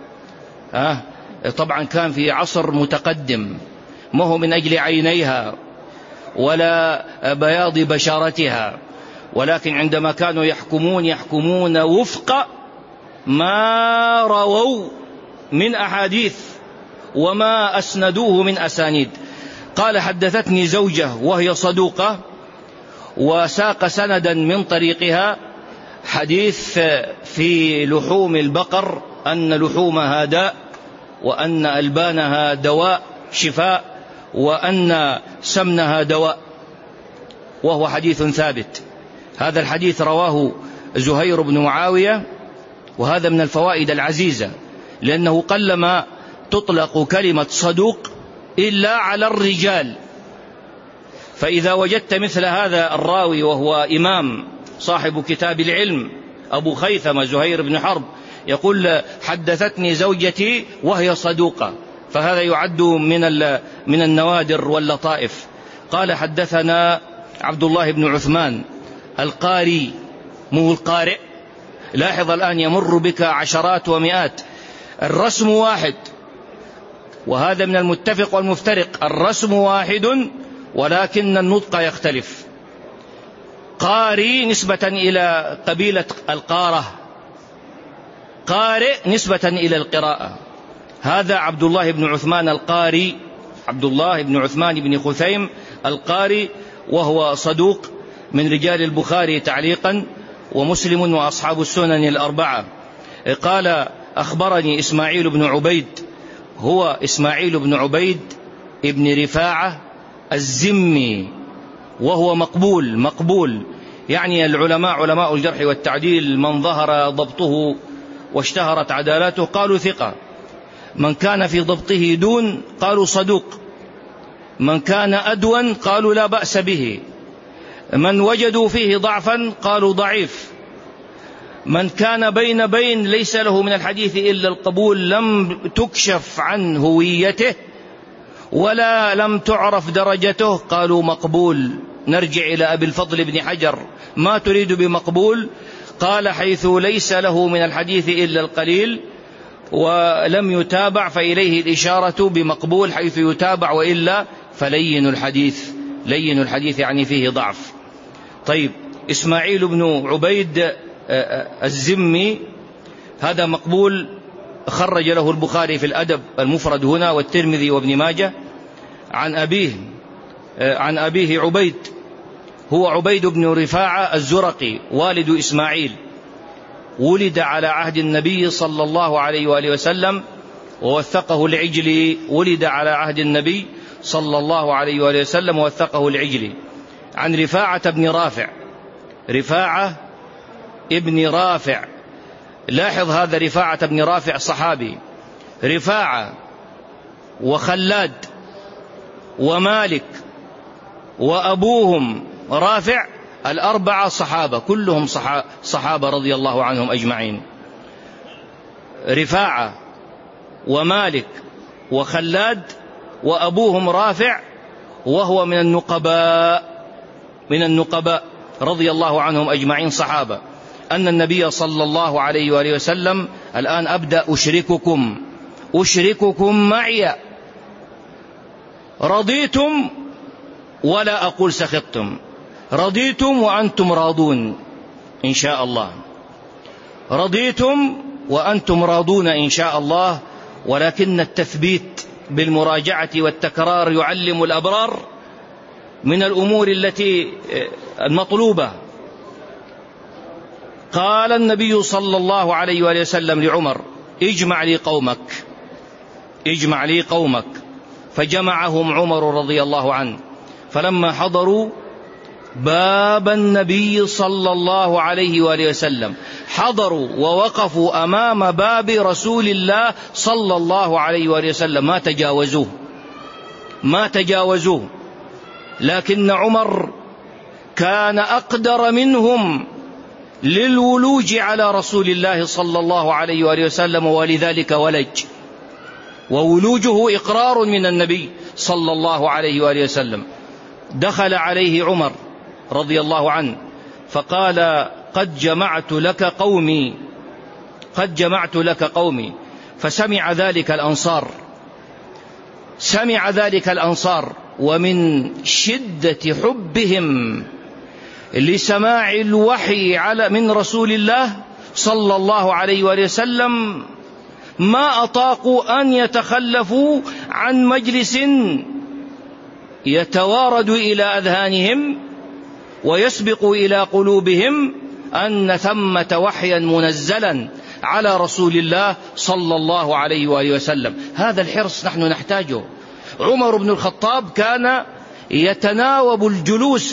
طبعا كان في عصر متقدم، ما هو من أجل عينيها ولا بياض بشرتها، ولكن عندما كانوا يحكمون وفق ما رووا من أحاديث وما أسندوه من أسانيد. قال: حدثتني زوجة وهي صدوقة، وساق سندا من طريقها حديث في لحوم البقر أن لحومها داء، وأن ألبانها دواء شفاء، وأن سمنها دواء، وهو حديث ثابت. هذا الحديث رواه زهير بن معاوية، وهذا من الفوائد العزيزة، لأنه قلما تطلق كلمة صدوق إلا على الرجال. فإذا وجدت مثل هذا الراوي وهو إمام صاحب كتاب العلم أبو خيثمة زهير بن حرب يقول: حدثتني زوجتي وهي صدوقة، فهذا يعد من النوادر واللطائف. قال: حدثنا عبد الله بن عثمان القاري، مو القارئ. لاحظ الآن يمر بك عشرات ومئات، الرسم واحد، وهذا من المتفق والمفترق، الرسم واحد ولكن النطق يختلف. قاري نسبة إلى قبيلة القارة، قارئ نسبة إلى القراءة. هذا عبد الله بن عثمان القاري، عبد الله بن عثمان بن خثيم القاري، وهو صدوق من رجال البخاري تعليقا ومسلم وأصحاب السنن الأربعة. قال: أخبرني إسماعيل بن عبيد، هو إسماعيل بن عبيد ابن رفاعة الزمي، وهو مقبول، يعني العلماء علماء الجرح والتعديل من ظهر ضبطه واشتهرت عدالته قالوا ثقة، من كان في ضبطه دون قالوا صدوق. من كان أدون قالوا لا بأس به، من وجدوا فيه ضعفا قالوا ضعيف، من كان بين ليس له من الحديث إلا القبول لم تكشف عن هويته ولا لم تعرف درجته قالوا مقبول. نرجع إلى أبي الفضل بن حجر، ما تريد بمقبول؟ قال حيث ليس له من الحديث إلا القليل ولم يتابع فإليه الإشارة بمقبول، حيث يتابع وإلا فلين الحديث، لين الحديث يعني فيه ضعف. طيب، إسماعيل بن عبيد الزمي هذا مقبول، خرج له البخاري في الأدب المفرد هنا والترمذي وابن ماجه. عن أبيه عبيد، هو عبيد بن رفاعة الزرقي والد إسماعيل، ولد على عهد النبي صلى الله عليه وآله وسلم ووثقه العجلي، ولد على عهد النبي صلى الله عليه وآله وسلم ووثقه العجلي. عن رفاعة بن رافع، رفاعة ابن رافع، لاحظ هذا رفاعة بن رافع صحابي، رفاعة وخلاد ومالك وأبوهم رافع الأربعة صحابة، كلهم صحابة رضي الله عنهم أجمعين. رفاعة ومالك وخلاد وأبوهم رافع، وهو من النقباء رضي الله عنهم أجمعين صحابة. أن النبي صلى الله عليه وآله وسلم، الآن أبدأ أشرككم معي، رضيتم ولا أقول سخطتم، رضيتم وأنتم راضون إن شاء الله، رضيتم وأنتم راضون إن شاء الله. ولكن التثبيت بالمراجعة والتكرار يعلم الأبرار من الأمور التي المطلوبة. قال النبي صلى الله عليه وآله وسلم لعمر: اجمع لي قومك، فجمعهم عمر رضي الله عنه. فلما حضروا باب النبي صلى الله عليه وآله وسلم، حضروا ووقفوا أمام باب رسول الله صلى الله عليه وآله وسلم، ما تجاوزوه. لكن عمر كان أقدر منهم للولوج على رسول الله صلى الله عليه وآله وسلم، ولذلك ولج، وولوجه إقرار من النبي صلى الله عليه وآله وسلم. دخل عليه عمر رضي الله عنه فقال: قد جمعت لك قومي. فسمع ذلك الأنصار، ومن شدة حبهم لسماع الوحي من رسول الله صلى الله عليه وآله وسلم ما أطاقوا أن يتخلفوا عن مجلس يتوارد إلى أذهانهم ويسبق إلى قلوبهم أن ثمة وحيا منزلا على رسول الله صلى الله عليه وآله وسلم. هذا الحرص نحن نحتاجه. عمر بن الخطاب كان يتناوب الجلوس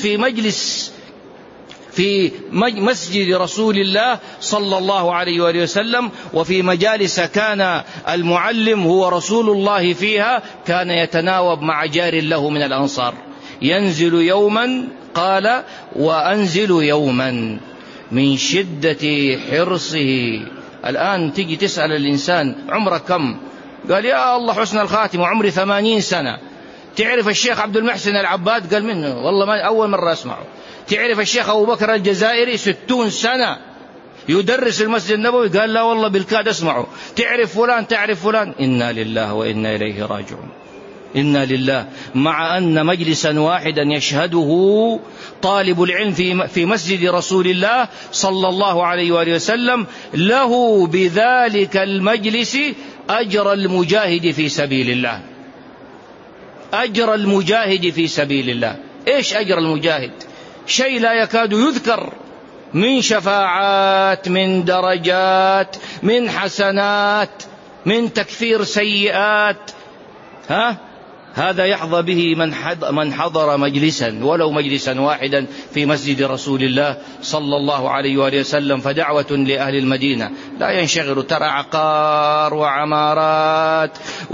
في مسجد رسول الله صلى الله عليه وآله وسلم، وفي مجالس كان المعلم هو رسول الله فيها كان يتناوب مع جار له من الأنصار. ينزل يوما، قال: وأنزل يوما، من شدة حرصه. الآن تيجي تسأل الإنسان: عمرك كم؟ قال: يا الله حسن الخاتم، عمري 80 سنة. تعرف الشيخ عبد المحسن العباد؟ قال: منه والله ما أول مرة أسمعه. تعرف الشيخ أبو بكر الجزائري 60 سنة يدرس المسجد النبوي؟ قال: لا والله بالكاد أسمعه. تعرف فلان؟ إنا لله وإنا إليه راجعون. إنا لله. مع أن مجلسا واحدا يشهده طالب العلم في مسجد رسول الله صلى الله عليه وآله وسلم له بذلك المجلس أجر المجاهد في سبيل الله. أجر المجاهد في سبيل الله. إيش أجر المجاهد؟ شيء لا يكاد يذكر من شفاعات، من درجات، من حسنات، من تكفير سيئات. هذا يحظى به من حضر مجلسا ولو مجلسا واحدا في مسجد رسول الله صلى الله عليه وآله وسلم. فدعوة لأهل المدينة لا ينشغل، ترى عقار وعمارات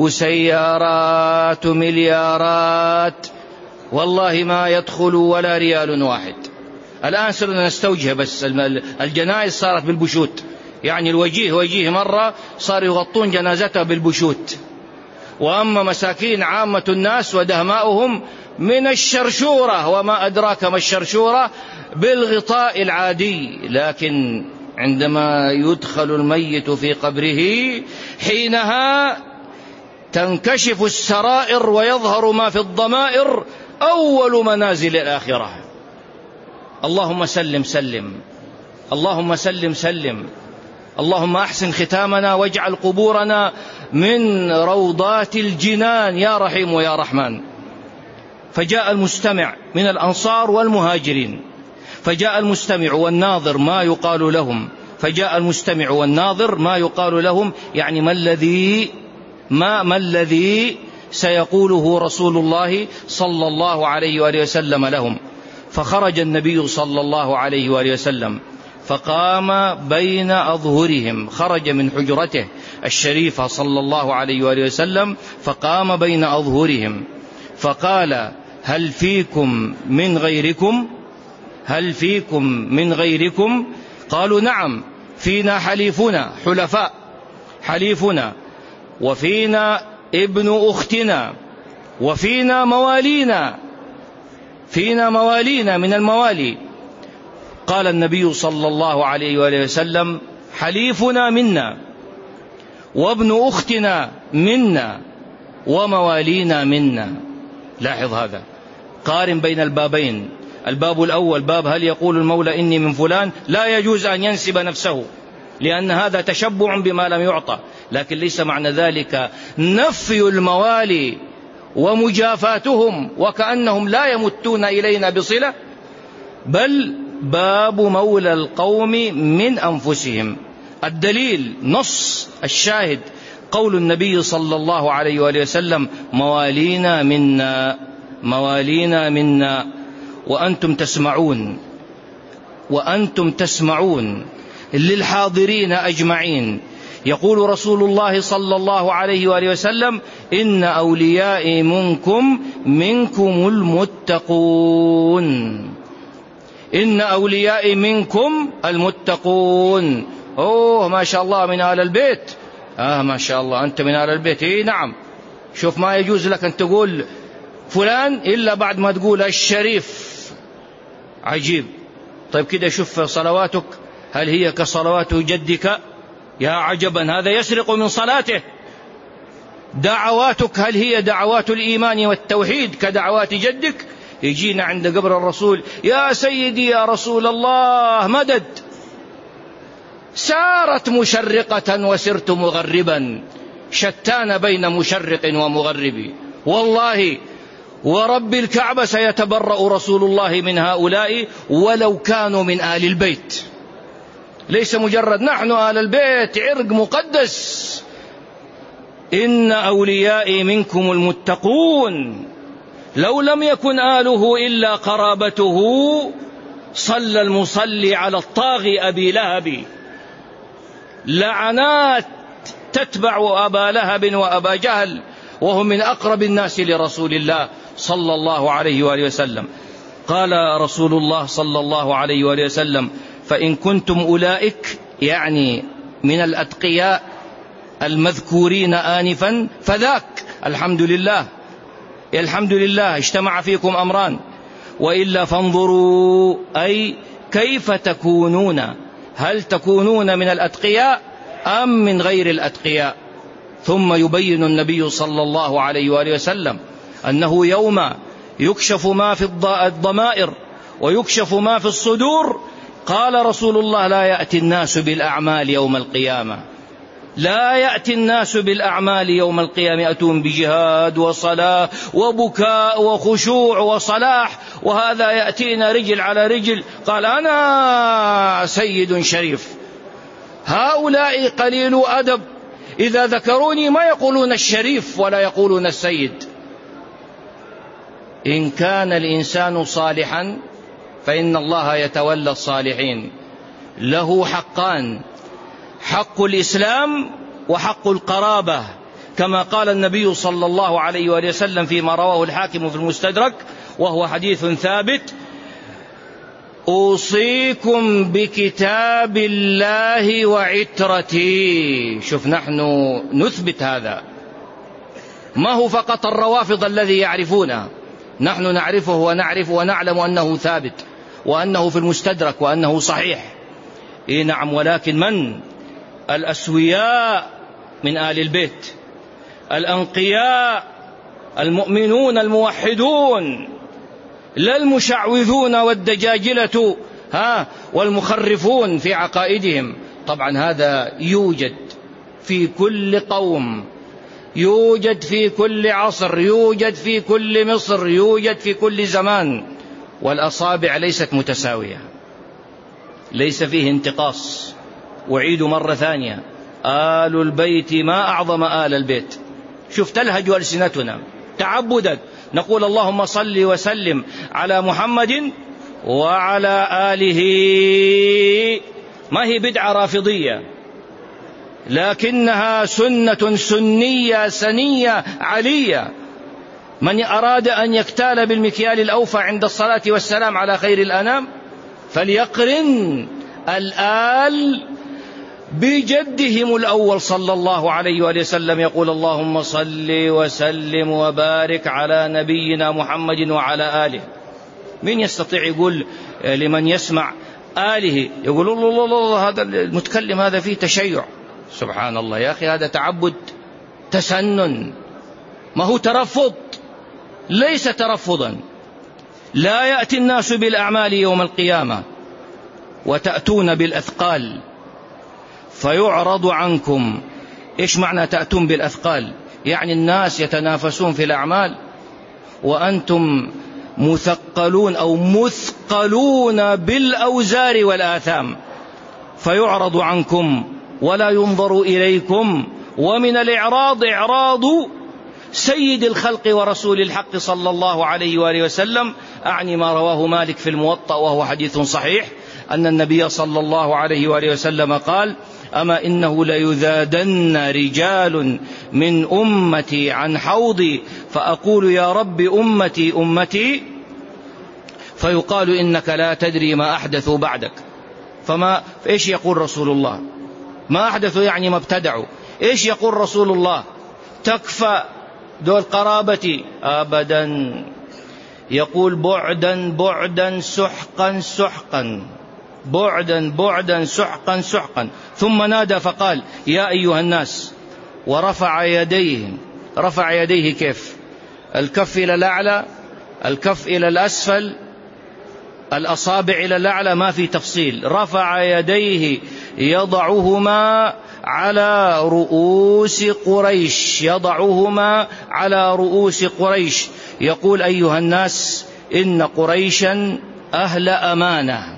وسيارات ومليارات، والله ما يدخل ولا ريال واحد. الآن صرنا نستوجه، بس الجنائز صارت بالبشوت، يعني الوجيه مرة صار يغطون جنازته بالبشوت. وأما مساكين عامة الناس ودهماؤهم من الشرشورة، وما أدراك ما الشرشورة، بالغطاء العادي. لكن عندما يدخل الميت في قبره حينها تنكشف السرائر ويظهر ما في الضمائر، أول منازل الآخرة. اللهم سلم سلم، اللهم سلم سلم، اللهم أحسن ختامنا واجعل قبورنا من روضات الجنان يا رحيم ويا رحمن. فجاء المستمع من الأنصار والمهاجرين، فجاء المستمع والناظر ما يقال لهم، فجاء المستمع والناظر ما يقال لهم، يعني ما الذي سيقوله رسول الله صلى الله عليه وآله وسلم لهم. فخرج النبي صلى الله عليه وآله وسلم فقام بين أظهرهم، خرج من حجرته الشريفة صلى الله عليه وآله وسلم فقام بين أظهرهم فقال: هل فيكم من غيركم؟ هل فيكم من غيركم؟ قالوا: نعم، فينا حليفنا، حلفاء حليفنا، وفينا ابن أختنا، وفينا موالينا، فينا موالينا من الموالي. قال النبي صلى الله عليه وآله وسلم: حليفنا منا، وابن أختنا منا، وموالينا منا. لاحظ هذا، قارن بين البابين. الباب الأول باب هل يقول المولى إني من فلان، لا يجوز أن ينسب نفسه، لأن هذا تشبع بما لم يعطى، لكن ليس معنى ذلك نفي الموالي ومجافاتهم وكأنهم لا يمتون إلينا بصلة، بل باب مولى القوم من أنفسهم. الدليل نص الشاهد قول النبي صلى الله عليه وآله وسلم: موالينا منا، موالينا منا. وأنتم تسمعون للحاضرين أجمعين يقول رسول الله صلى الله عليه وآله وسلم: إن أوليائي منكم المتقون، إن أوليائي منكم المتقون. أوه ما شاء الله من آل البيت، ما شاء الله أنت من آل البيت. إيه نعم، شوف ما يجوز لك أن تقول فلان إلا بعد ما تقول الشريف. عجيب. طيب كده شوف صلواتك هل هي كصلوات جدك؟ يا عجبا، هذا يسرق من صلاته. دعواتك هل هي دعوات الإيمان والتوحيد كدعوات جدك؟ يجينا عند قبر الرسول: يا سيدي يا رسول الله مدد. سارت مشرقة وسرت مغربا، شتان بين مشرق ومغرب. والله ورب الكعبة سيتبرأ رسول الله من هؤلاء ولو كانوا من آل البيت، ليس مجرد نحن آل البيت عرق مقدس. إن أوليائي منكم المتقون. لو لم يكن آله إلا قرابته صلى المصلي على الطاغي أبي لهب. لعنات تتبع أبا لهب وأبا جهل، وهم من أقرب الناس لرسول الله صلى الله عليه وآله وسلم. قال رسول الله صلى الله عليه وآله وسلم: فإن كنتم أولئك، يعني من الأتقياء المذكورين آنفا، فذاك الحمد لله، الحمد لله اجتمع فيكم أمران. وإلا فانظروا، أي كيف تكونون، هل تكونون من الأتقياء أم من غير الأتقياء؟ ثم يبين النبي صلى الله عليه وآله وسلم أنه يوم يكشف ما في الضمائر ويكشف ما في الصدور، قال رسول الله: لا يأتي الناس بالأعمال يوم القيامة، لا يأتي الناس بالأعمال يوم القيامة، يأتون بجهاد وصلاة وبكاء وخشوع وصلاح، وهذا يأتينا رجل على رجل. قال: أنا سيد شريف. هؤلاء قليل أدب، إذا ذكروني ما يقولون الشريف ولا يقولون السيد. إن كان الإنسان صالحا فإن الله يتولى الصالحين. له حقان: حق الإسلام وحق القرابة، كما قال النبي صلى الله عليه وآله وسلم فيما رواه الحاكم في المستدرك وهو حديث ثابت: أوصيكم بكتاب الله وعترتي. شوف، نحن نثبت هذا، ما هو فقط الروافض الذي يعرفونه، نحن نعرفه ونعلم أنه ثابت وأنه في المستدرك وأنه صحيح. نعم، ولكن من؟ الأسوياء من آل البيت، الأنقياء، المؤمنون الموحدون، لا المشعوذون والدجاجلة والمخرفون في عقائدهم. طبعا هذا يوجد في كل قوم، يوجد في كل عصر، يوجد في كل مصر، يوجد في كل زمان، والأصابع ليست متساوية، ليس فيه انتقاص. أعيد مرة ثانية: آل البيت ما أعظم آل البيت. شوف، تلهج ألسنتنا تعبدا، نقول اللهم صل وسلم على محمد وعلى آله. ما هي بدعة رافضية، لكنها سنة سنية سنية علية. من أراد أن يكتال بالمكيال الأوفى عند الصلاة والسلام على خير الأنام فليقرن الآل بجدهم الأول صلى الله عليه وآله وسلم، يقول اللهم صل وسلم وبارك على نبينا محمد وعلى آله. من يستطيع يقول لمن يسمع آله يقول الله هذا المتكلم هذا فيه تشيع؟ سبحان الله يا أخي، هذا تعبد تسنن، ما هو ترفض، ليس ترفضا. لا يأتي الناس بالأعمال يوم القيامة وتأتون بالأثقال فيعرض عنكم. إيش معنى تأتون بالأثقال؟ يعني الناس يتنافسون في الأعمال وأنتم مثقلون أو مثقلون بالأوزار والآثام، فيعرض عنكم ولا ينظر إليكم. ومن الإعراض إعراض سيد الخلق ورسول الحق صلى الله عليه وآله وسلم، أعني ما رواه مالك في الموطأ وهو حديث صحيح، أن النبي صلى الله عليه وآله وسلم قال: أما إنه ليذادن رجال من أمتي عن حوضي فأقول يا رب أمتي أمتي، فيقال إنك لا تدري ما أحدثوا بعدك. إيش يقول رسول الله؟ ما أحدثوا يعني ما ابتدعوا. إيش يقول رسول الله؟ تكفى دول قرابتي؟ أبدا، يقول بعدا بعدا سحقا سحقا، بعدا بعدا سحقا سحقا. ثم نادى فقال: يا أيها الناس، ورفع يديه. رفع يديه كيف؟ الكف إلى الأعلى، الكف إلى الأسفل، الأصابع إلى الأعلى، ما في تفصيل. رفع يديه يضعهما على رؤوس قريش، يضعهما على رؤوس قريش، يقول: أيها الناس، إن قريشا أهل أمانة.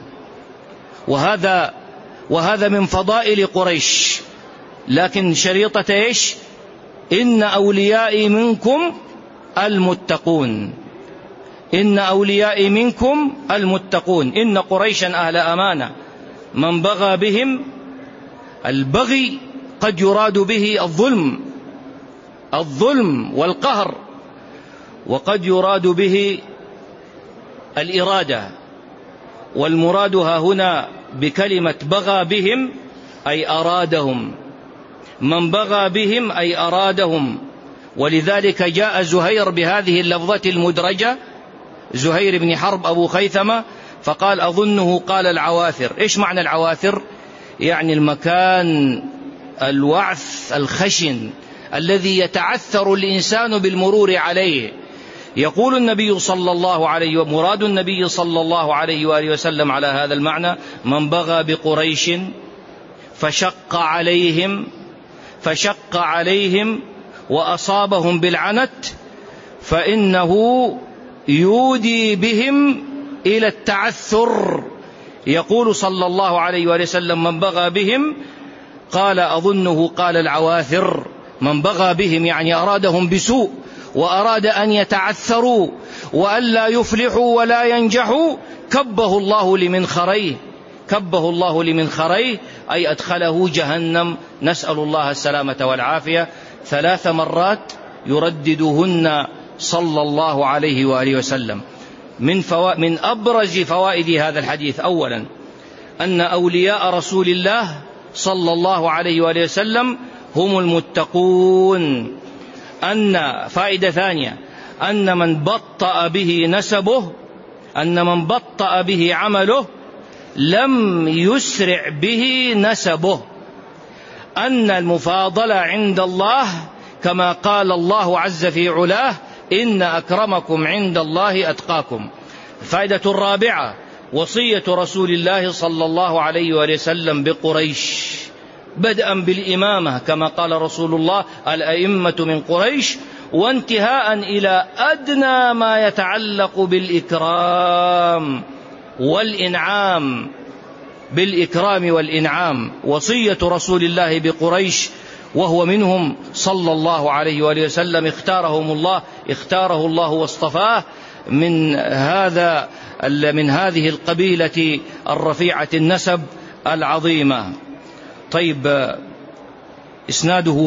وهذا من فضائل قريش. لكن شريطة إيش؟ إن أوليائي منكم المتقون، إن أوليائي منكم المتقون. إن قريشا أهل أمانة. من بغى بهم، البغي قد يراد به الظلم والقهر، وقد يراد به الإرادة. والمراد ها هنا بكلمة بغى بهم أي أرادهم، من بغى بهم أي أرادهم. ولذلك جاء زهير بهذه اللفظة المدرجة، زهير بن حرب أبو خيثمة، فقال: أظنه قال العواثر. إيش معنى العواثر؟ يعني المكان الوعث الخشن الذي يتعثر الإنسان بالمرور عليه. يقول النبي صلى الله عليه وسلم، مراد النبي صلى الله عليه وآله وسلم على هذا المعنى: من بغى بقريش فشق عليهم وأصابهم بالعنت فإنه يودي بهم إلى التعثر. يقول صلى الله عليه وآله وسلم: من بغى بهم، قال أظنه قال العواثر. من بغى بهم يعني أرادهم بسوء، وأراد أن يتعثروا وألا يفلحوا ولا ينجحوا كبه الله لمنخريه أي أدخله جهنم، نسأل الله السلامة والعافية، 3 مرات يرددهن صلى الله عليه وآله وسلم. من أبرز فوائد هذا الحديث أولا أن أولياء رسول الله صلى الله عليه وآله وسلم هم المتقون. فائدة ثانية أن من بطأ به نسبه، أن من بطأ به عمله لم يسرع به نسبه، أن المفاضلة عند الله كما قال الله عز في علاه إن أكرمكم عند الله أتقاكم. الفائدة الرابعة وصية رسول الله صلى الله عليه وسلم بقريش، بدءا بالإمامة كما قال رسول الله الأئمة من قريش، وانتهاء إلى أدنى ما يتعلق بالإكرام والإنعام، وصية رسول الله بقريش وهو منهم صلى الله عليه وآله وسلم، اختاره الله واصطفاه من هذه القبيلة الرفيعة النسب العظيمة. طيب، إسناده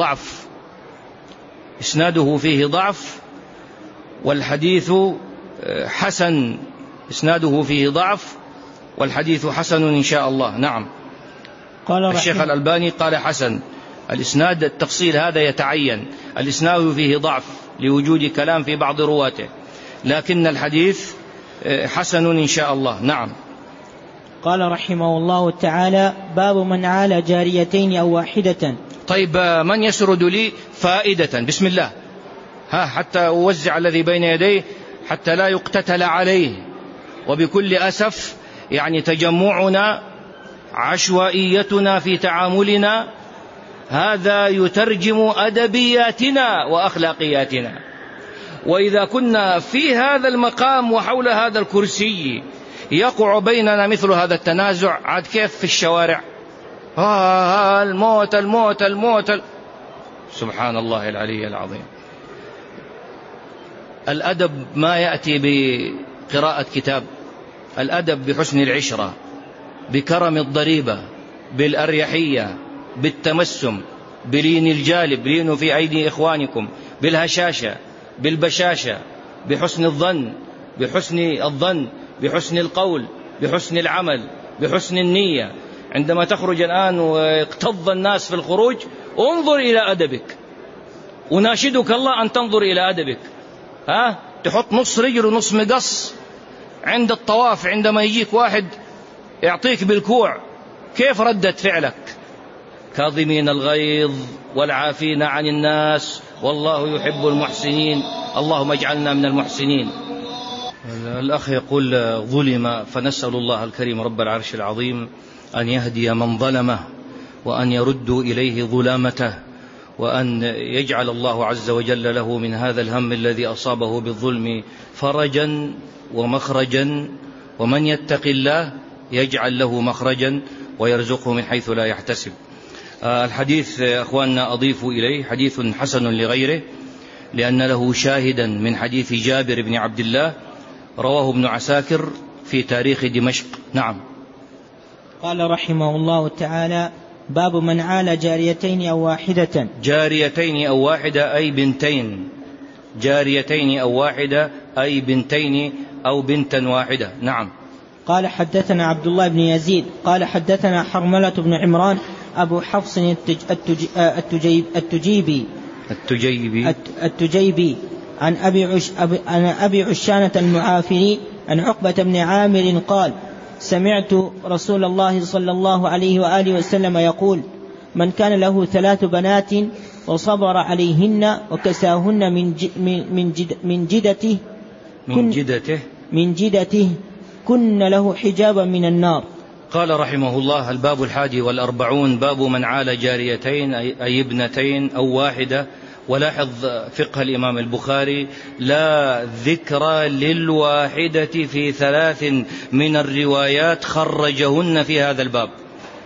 فيه ضعف والحديث حسن، إسناده فيه ضعف والحديث حسن إن شاء الله. نعم، الشيخ الألباني قال حسن. الإسناد التفصيل هذا يتعين، الإسناد فيه ضعف لوجود كلام في بعض رواته، لكن الحديث حسن إن شاء الله. نعم. قال رحمه الله تعالى: باب من عال جاريتين أو واحدة. طيب، من يسرد لي فائدة؟ بسم الله، حتى أوزع الذي بين يديه حتى لا يقتتل عليه. وبكل أسف يعني تجمعنا، عشوائيتنا في تعاملنا، هذا يترجم أدبياتنا وأخلاقياتنا. وإذا كنا في هذا المقام وحول هذا الكرسي يقع بيننا مثل هذا التنازع، عاد كيف في الشوارع؟ الموت. سبحان الله العلي العظيم. الأدب ما يأتي بقراءة كتاب، الأدب بحسن العشرة، بكرم الضريبة، بالأريحية، بالتمسم، بلين الجالب، لينوا في أيدي إخوانكم، بالهشاشة، بالبشاشة، بحسن الظن، بحسن القول، بحسن العمل، بحسن النية. عندما تخرج الآن ويقتض الناس في الخروج، انظر إلى أدبك، وناشدك الله أن تنظر إلى أدبك. تحط نص رجل ونص مقص عند الطواف، عندما يجيك واحد يعطيك بالكوع، كيف ردة فعلك؟ كاظمين الغيظ والعافين عن الناس والله يحب المحسنين، اللهم اجعلنا من المحسنين. الأخ يقول: ظلم، فنسأل الله الكريم رب العرش العظيم أن يهدي من ظلمه، وأن يرد إليه ظلامته، وأن يجعل الله عز وجل له من هذا الهم الذي أصابه بالظلم فرجا ومخرجا، ومن يتق الله يجعل له مخرجا ويرزقه من حيث لا يحتسب. الحديث أخواننا أضيف إليه حديث حسن لغيره، لأن له شاهدا من حديث جابر بن عبد الله رواه ابن عساكر في تاريخ دمشق. نعم. قال رحمه الله تعالى: باب من عال جاريتين أو واحدة. جاريتين أو واحدة أي بنتين، جاريتين أو واحدة أي بنتين أو بنتا واحدة. نعم. قال: حدثنا عبد الله بن يزيد قال حدثنا حرملة بن عمران أبو حفص التجيبي عن أبي عشانة المعافري عن عقبة بن عامر قال: سمعت رسول الله صلى الله عليه وآله وسلم يقول: من كان له 3 بنات وصبر عليهن وكساهن من جدته كن له حجابا من النار. قال رحمه الله: الباب 41، باب من عال جاريتين أي ابنتين أو واحدة. ولاحظ فقه الإمام البخاري: لا ذكر للواحدة في 3 من الروايات خرجهن في هذا الباب،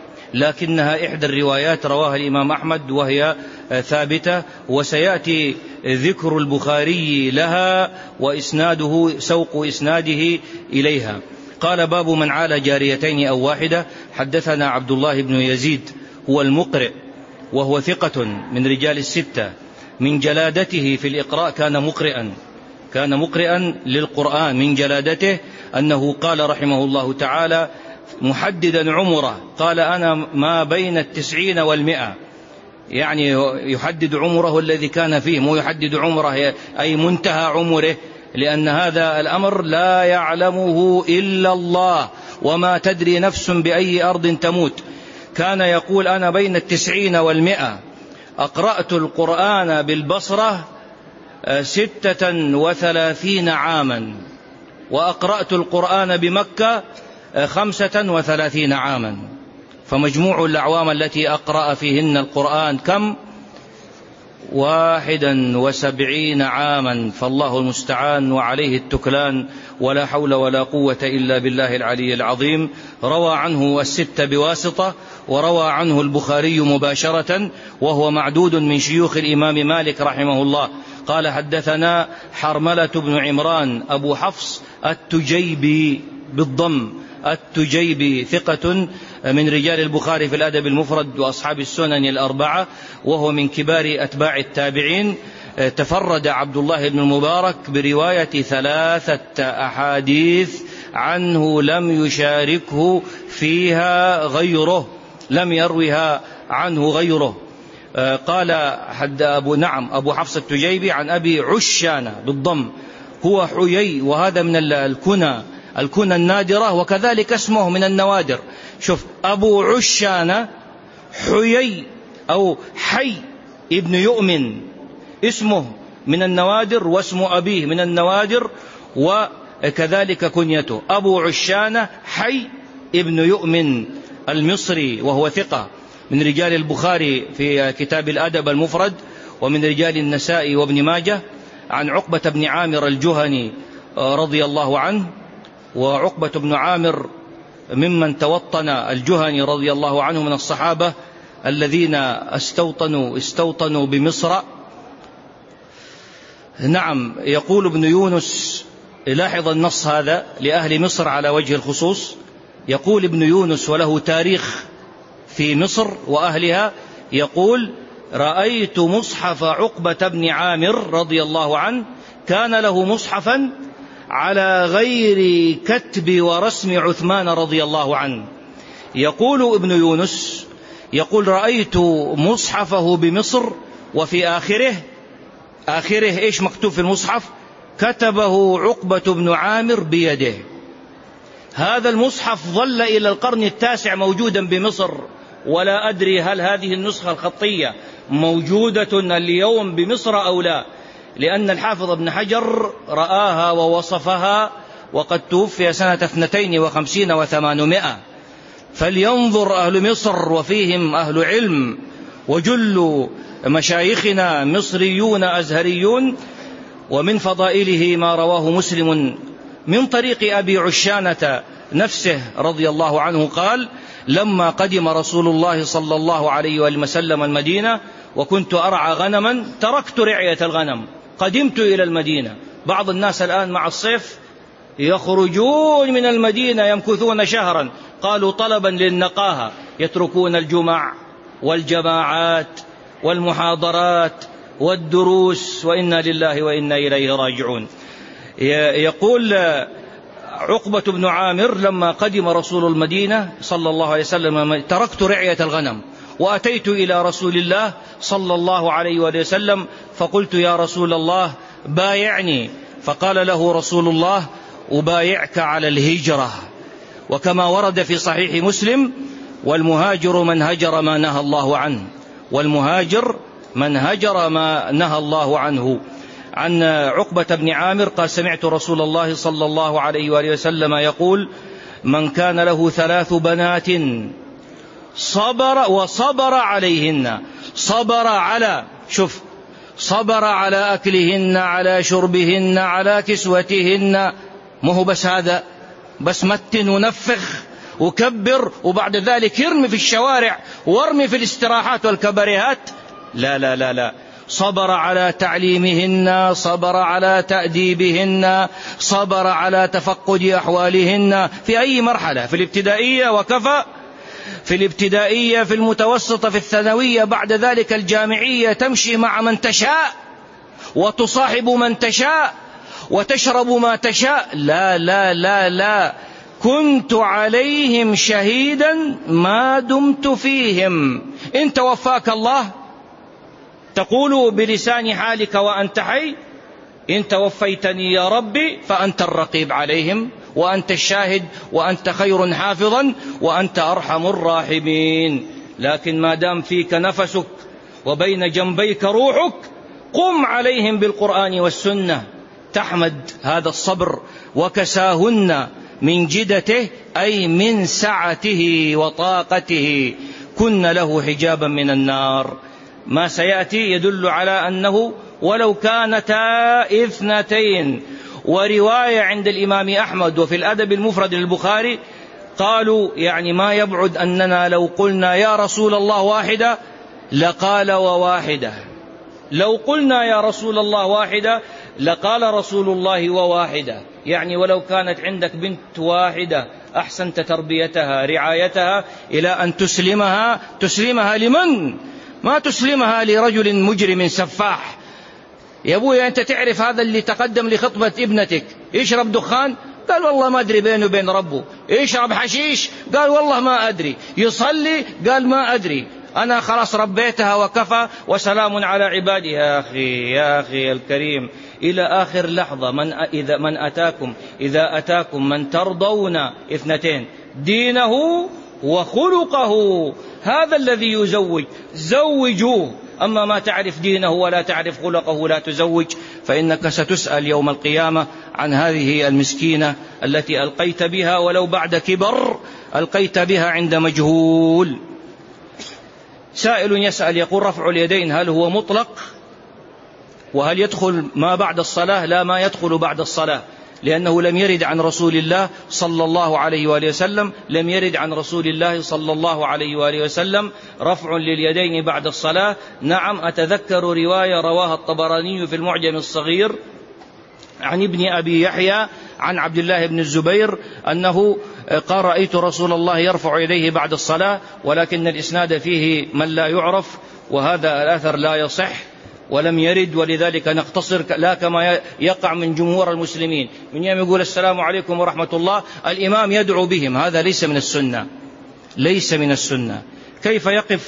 لكنها إحدى الروايات رواها الإمام أحمد وهي ثابتة، وسيأتي ذكر البخاري لها وإسناده سوق إسناده إليها. قال: باب من عال جاريتين أو واحدة. حدثنا عبد الله بن يزيد هو المقرئ وهو ثقة من رجال الستة. من جلادته في الإقراء كان مقرئا للقرآن. من جلادته أنه قال رحمه الله تعالى محددا عمره، قال: أنا ما بين 90 و100، يعني يحدد عمره الذي كان فيه، مو يحدد عمره أي منتهى عمره، لأن هذا الأمر لا يعلمه إلا الله، وما تدري نفس بأي أرض تموت. كان يقول: أنا بين 90 و100، أقرأت القرآن بالبصرة 36 عاما، وأقرأت القرآن بمكة 35 عاما، فمجموع الأعوام التي أقرأ فيهن القرآن كم؟ 71 عاما. فالله المستعان وعليه التكلان، ولا حول ولا قوة إلا بالله العلي العظيم. روى عنه الستة بواسطة، وروى عنه البخاري مباشرة، وهو معدود من شيوخ الإمام مالك رحمه الله. قال: حدثنا حرملة بن عمران أبو حفص التجيبي بالضم، التجيبي ثقة من رجال البخاري في الأدب المفرد وأصحاب السنن الأربعة، وهو من كبار أتباع التابعين. تفرد عبد الله بن المبارك برواية 3 أحاديث عنه لم يشاركه فيها غيره، لم يروها عنه غيره. قال أبو حفص التجيبي عن أبي عشانة بالضم، هو حيي، وهذا من الكنى النادرة، وكذلك اسمه من النوادر. شوف، أبو عشانة حيي أو حي ابن يؤمن، اسمه من النوادر، واسم أبيه من النوادر، وكذلك كنيته أبو عشانة حي ابن يؤمن المصري، وهو ثقة من رجال البخاري في كتاب الأدب المفرد، ومن رجال النسائي وابن ماجه. عن عقبة بن عامر الجهني رضي الله عنه، وعقبة بن عامر ممن توطن الجهني رضي الله عنه من الصحابة الذين استوطنوا بمصر. نعم. يقول ابن يونس، لاحظ النص هذا لأهل مصر على وجه الخصوص، يقول ابن يونس وله تاريخ في مصر وأهلها، يقول: رأيت مصحف عقبة بن عامر رضي الله عنه، كان له مصحفا على غير كتب ورسم عثمان رضي الله عنه. يقول ابن يونس، يقول: رأيت مصحفه بمصر، وفي آخره إيش مكتوب في المصحف؟ كتبه عقبة بن عامر بيده. هذا المصحف ظل إلى القرن التاسع موجودا بمصر، ولا أدري هل هذه النسخة الخطية موجودة اليوم بمصر أو لا، لأن الحافظ ابن حجر رآها ووصفها، وقد توفي سنة 52 و800. فلينظر أهل مصر، وفيهم أهل علم، وجل مشايخنا مصريون أزهريون. ومن فضائله ما رواه مسلم من طريق أبي عشانة نفسه رضي الله عنه قال: لما قدم رسول الله صلى الله عليه وسلم المدينة وكنت أرعى غنما، تركت رعية الغنم، قدمت إلى المدينة. بعض الناس الآن مع الصيف يخرجون من المدينة يمكثون شهرا، قالوا طلبا للنقاهة، يتركون الجمع والجماعات والمحاضرات والدروس، وإنا لله وإنا إليه راجعون. يقول عقبة بن عامر: لما قدم رسول المدينة صلى الله عليه وسلم تركت رعية الغنم، وأتيت إلى رسول الله صلى الله عليه وسلم، فقلت: يا رسول الله بايعني. فقال له رسول الله: أبايعك على الهجرة. وكما ورد في صحيح مسلم: والمهاجر من هجر ما نهى الله عنه، والمهاجر من هجر ما نهى الله عنه. عن عقبة بن عامر قال: سمعت رسول الله صلى الله عليه وآله وسلم يقول: من كان له 3 بنات وصبر عليهن، صبر على أكلهن، على شربهن، على كسوتهن، ما هو بس هذا، بس متن ونفخ وكبر وبعد ذلك يرمي في الشوارع وارمي في الاستراحات والكباريهات. لا لا لا لا، صبر على تعليمهن، صبر على تأديبهن، صبر على تفقد أحوالهن في أي مرحلة، في الابتدائية وكفى، في الابتدائية، في المتوسطة، في الثانوية، بعد ذلك الجامعية، تمشي مع من تشاء وتصاحب من تشاء وتشرب ما تشاء. لا لا لا لا، كنت عليهم شهيدا ما دمت فيهم. إن توفاك الله تقول بلسان حالك وأنت حي: إن توفيتني يا ربي فأنت الرقيب عليهم وأنت الشاهد وأنت خير حافظا وأنت أرحم الراحمين. لكن ما دام فيك نفسك وبين جنبيك روحك، قم عليهم بالقرآن والسنة. تحمد هذا الصبر وكساهن من جدته، أي من سعته وطاقته، كن له حجابا من النار. ما سيأتي يدل على أنه ولو كانتا 2. ورواية عند الإمام أحمد وفي الأدب المفرد للبخاري قالوا يعني ما يبعد أننا لو قلنا يا رسول الله واحدة لقال وواحدة، لو قلنا يا رسول الله واحدة لقال رسول الله وواحدة. يعني ولو كانت عندك بنت واحدة أحسنت تربيتها رعايتها إلى أن تسلمها لمن؟ ما تسلمها لرجل مجرم سفاح. يا أبوي أنت تعرف هذا اللي تقدم لخطبة ابنتك يشرب دخان؟ قال والله ما أدري بينه وبين ربه. يشرب حشيش؟ قال والله ما أدري. يصلي؟ قال ما أدري. أنا خلاص ربيتها وكفى وسلام على عبادي. يا أخي الكريم، إلى آخر لحظة إذا أتاكم من ترضون 2: دينه وخلقه، هذا الذي يزوج، زوجوه. أما ما تعرف دينه ولا تعرف خلقه لا تزوج، فإنك ستسأل يوم القيامة عن هذه المسكينة التي ألقيت بها ولو بعد كبر، ألقيت بها عند مجهول. سائل يسأل يقول: رفع اليدين هل هو مطلق؟ وهل يدخل ما بعد الصلاة؟ لا، ما يدخل بعد الصلاة، لأنه لم يرد عن رسول الله صلى الله عليه وآله وسلم، لم يرد عن رسول الله صلى الله عليه وآله وسلم رفع لليدين بعد الصلاة. نعم، أتذكر رواية رواها الطبراني في المعجم الصغير عن ابن أبي يحيى عن عبد الله بن الزبير أنه قال: رأيت رسول الله يرفع يديه بعد الصلاة، ولكن الإسناد فيه من لا يعرف، وهذا الأثر لا يصح ولم يرد، ولذلك نقتصر لا كما يقع من جمهور المسلمين من يوم يقول السلام عليكم ورحمة الله الإمام يدعو بهم. هذا ليس من السنة، ليس من السنة. كيف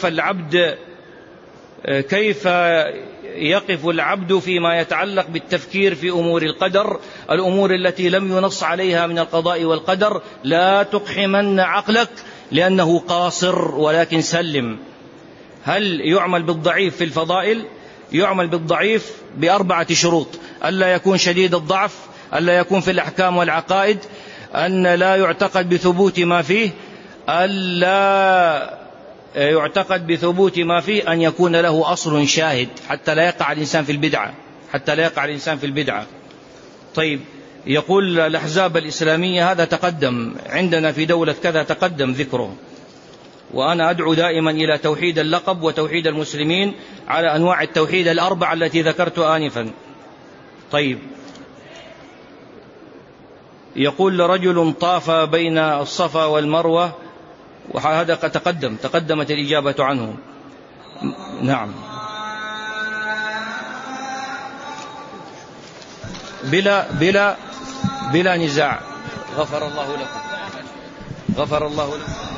يقف العبد فيما يتعلق بالتفكير في أمور القدر، الأمور التي لم ينص عليها من القضاء والقدر؟ لا تقحمن عقلك لأنه قاصر، ولكن سلم. هل يعمل بالضعيف في الفضائل؟ يعمل بالضعيف ب4 شروط: ألا يكون شديد الضعف، ألا يكون في الأحكام والعقائد، أن لا يعتقد بثبوت ما فيه، ألا يعتقد بثبوت ما فيه، أن يكون له أصل شاهد حتى لا يقع الإنسان في البدعة، طيب، يقول الأحزاب الإسلامية هذا تقدم عندنا في دولة كذا، تقدم ذكره. وأنا أدعو دائما إلى توحيد اللقب وتوحيد المسلمين على أنواع التوحيد 4 التي ذكرت آنفا. طيب، يقول: رجل طاف بين الصفا والمروة، وهذا قد تقدمت الإجابة عنه. نعم، بلا نزاع. غفر الله لكم.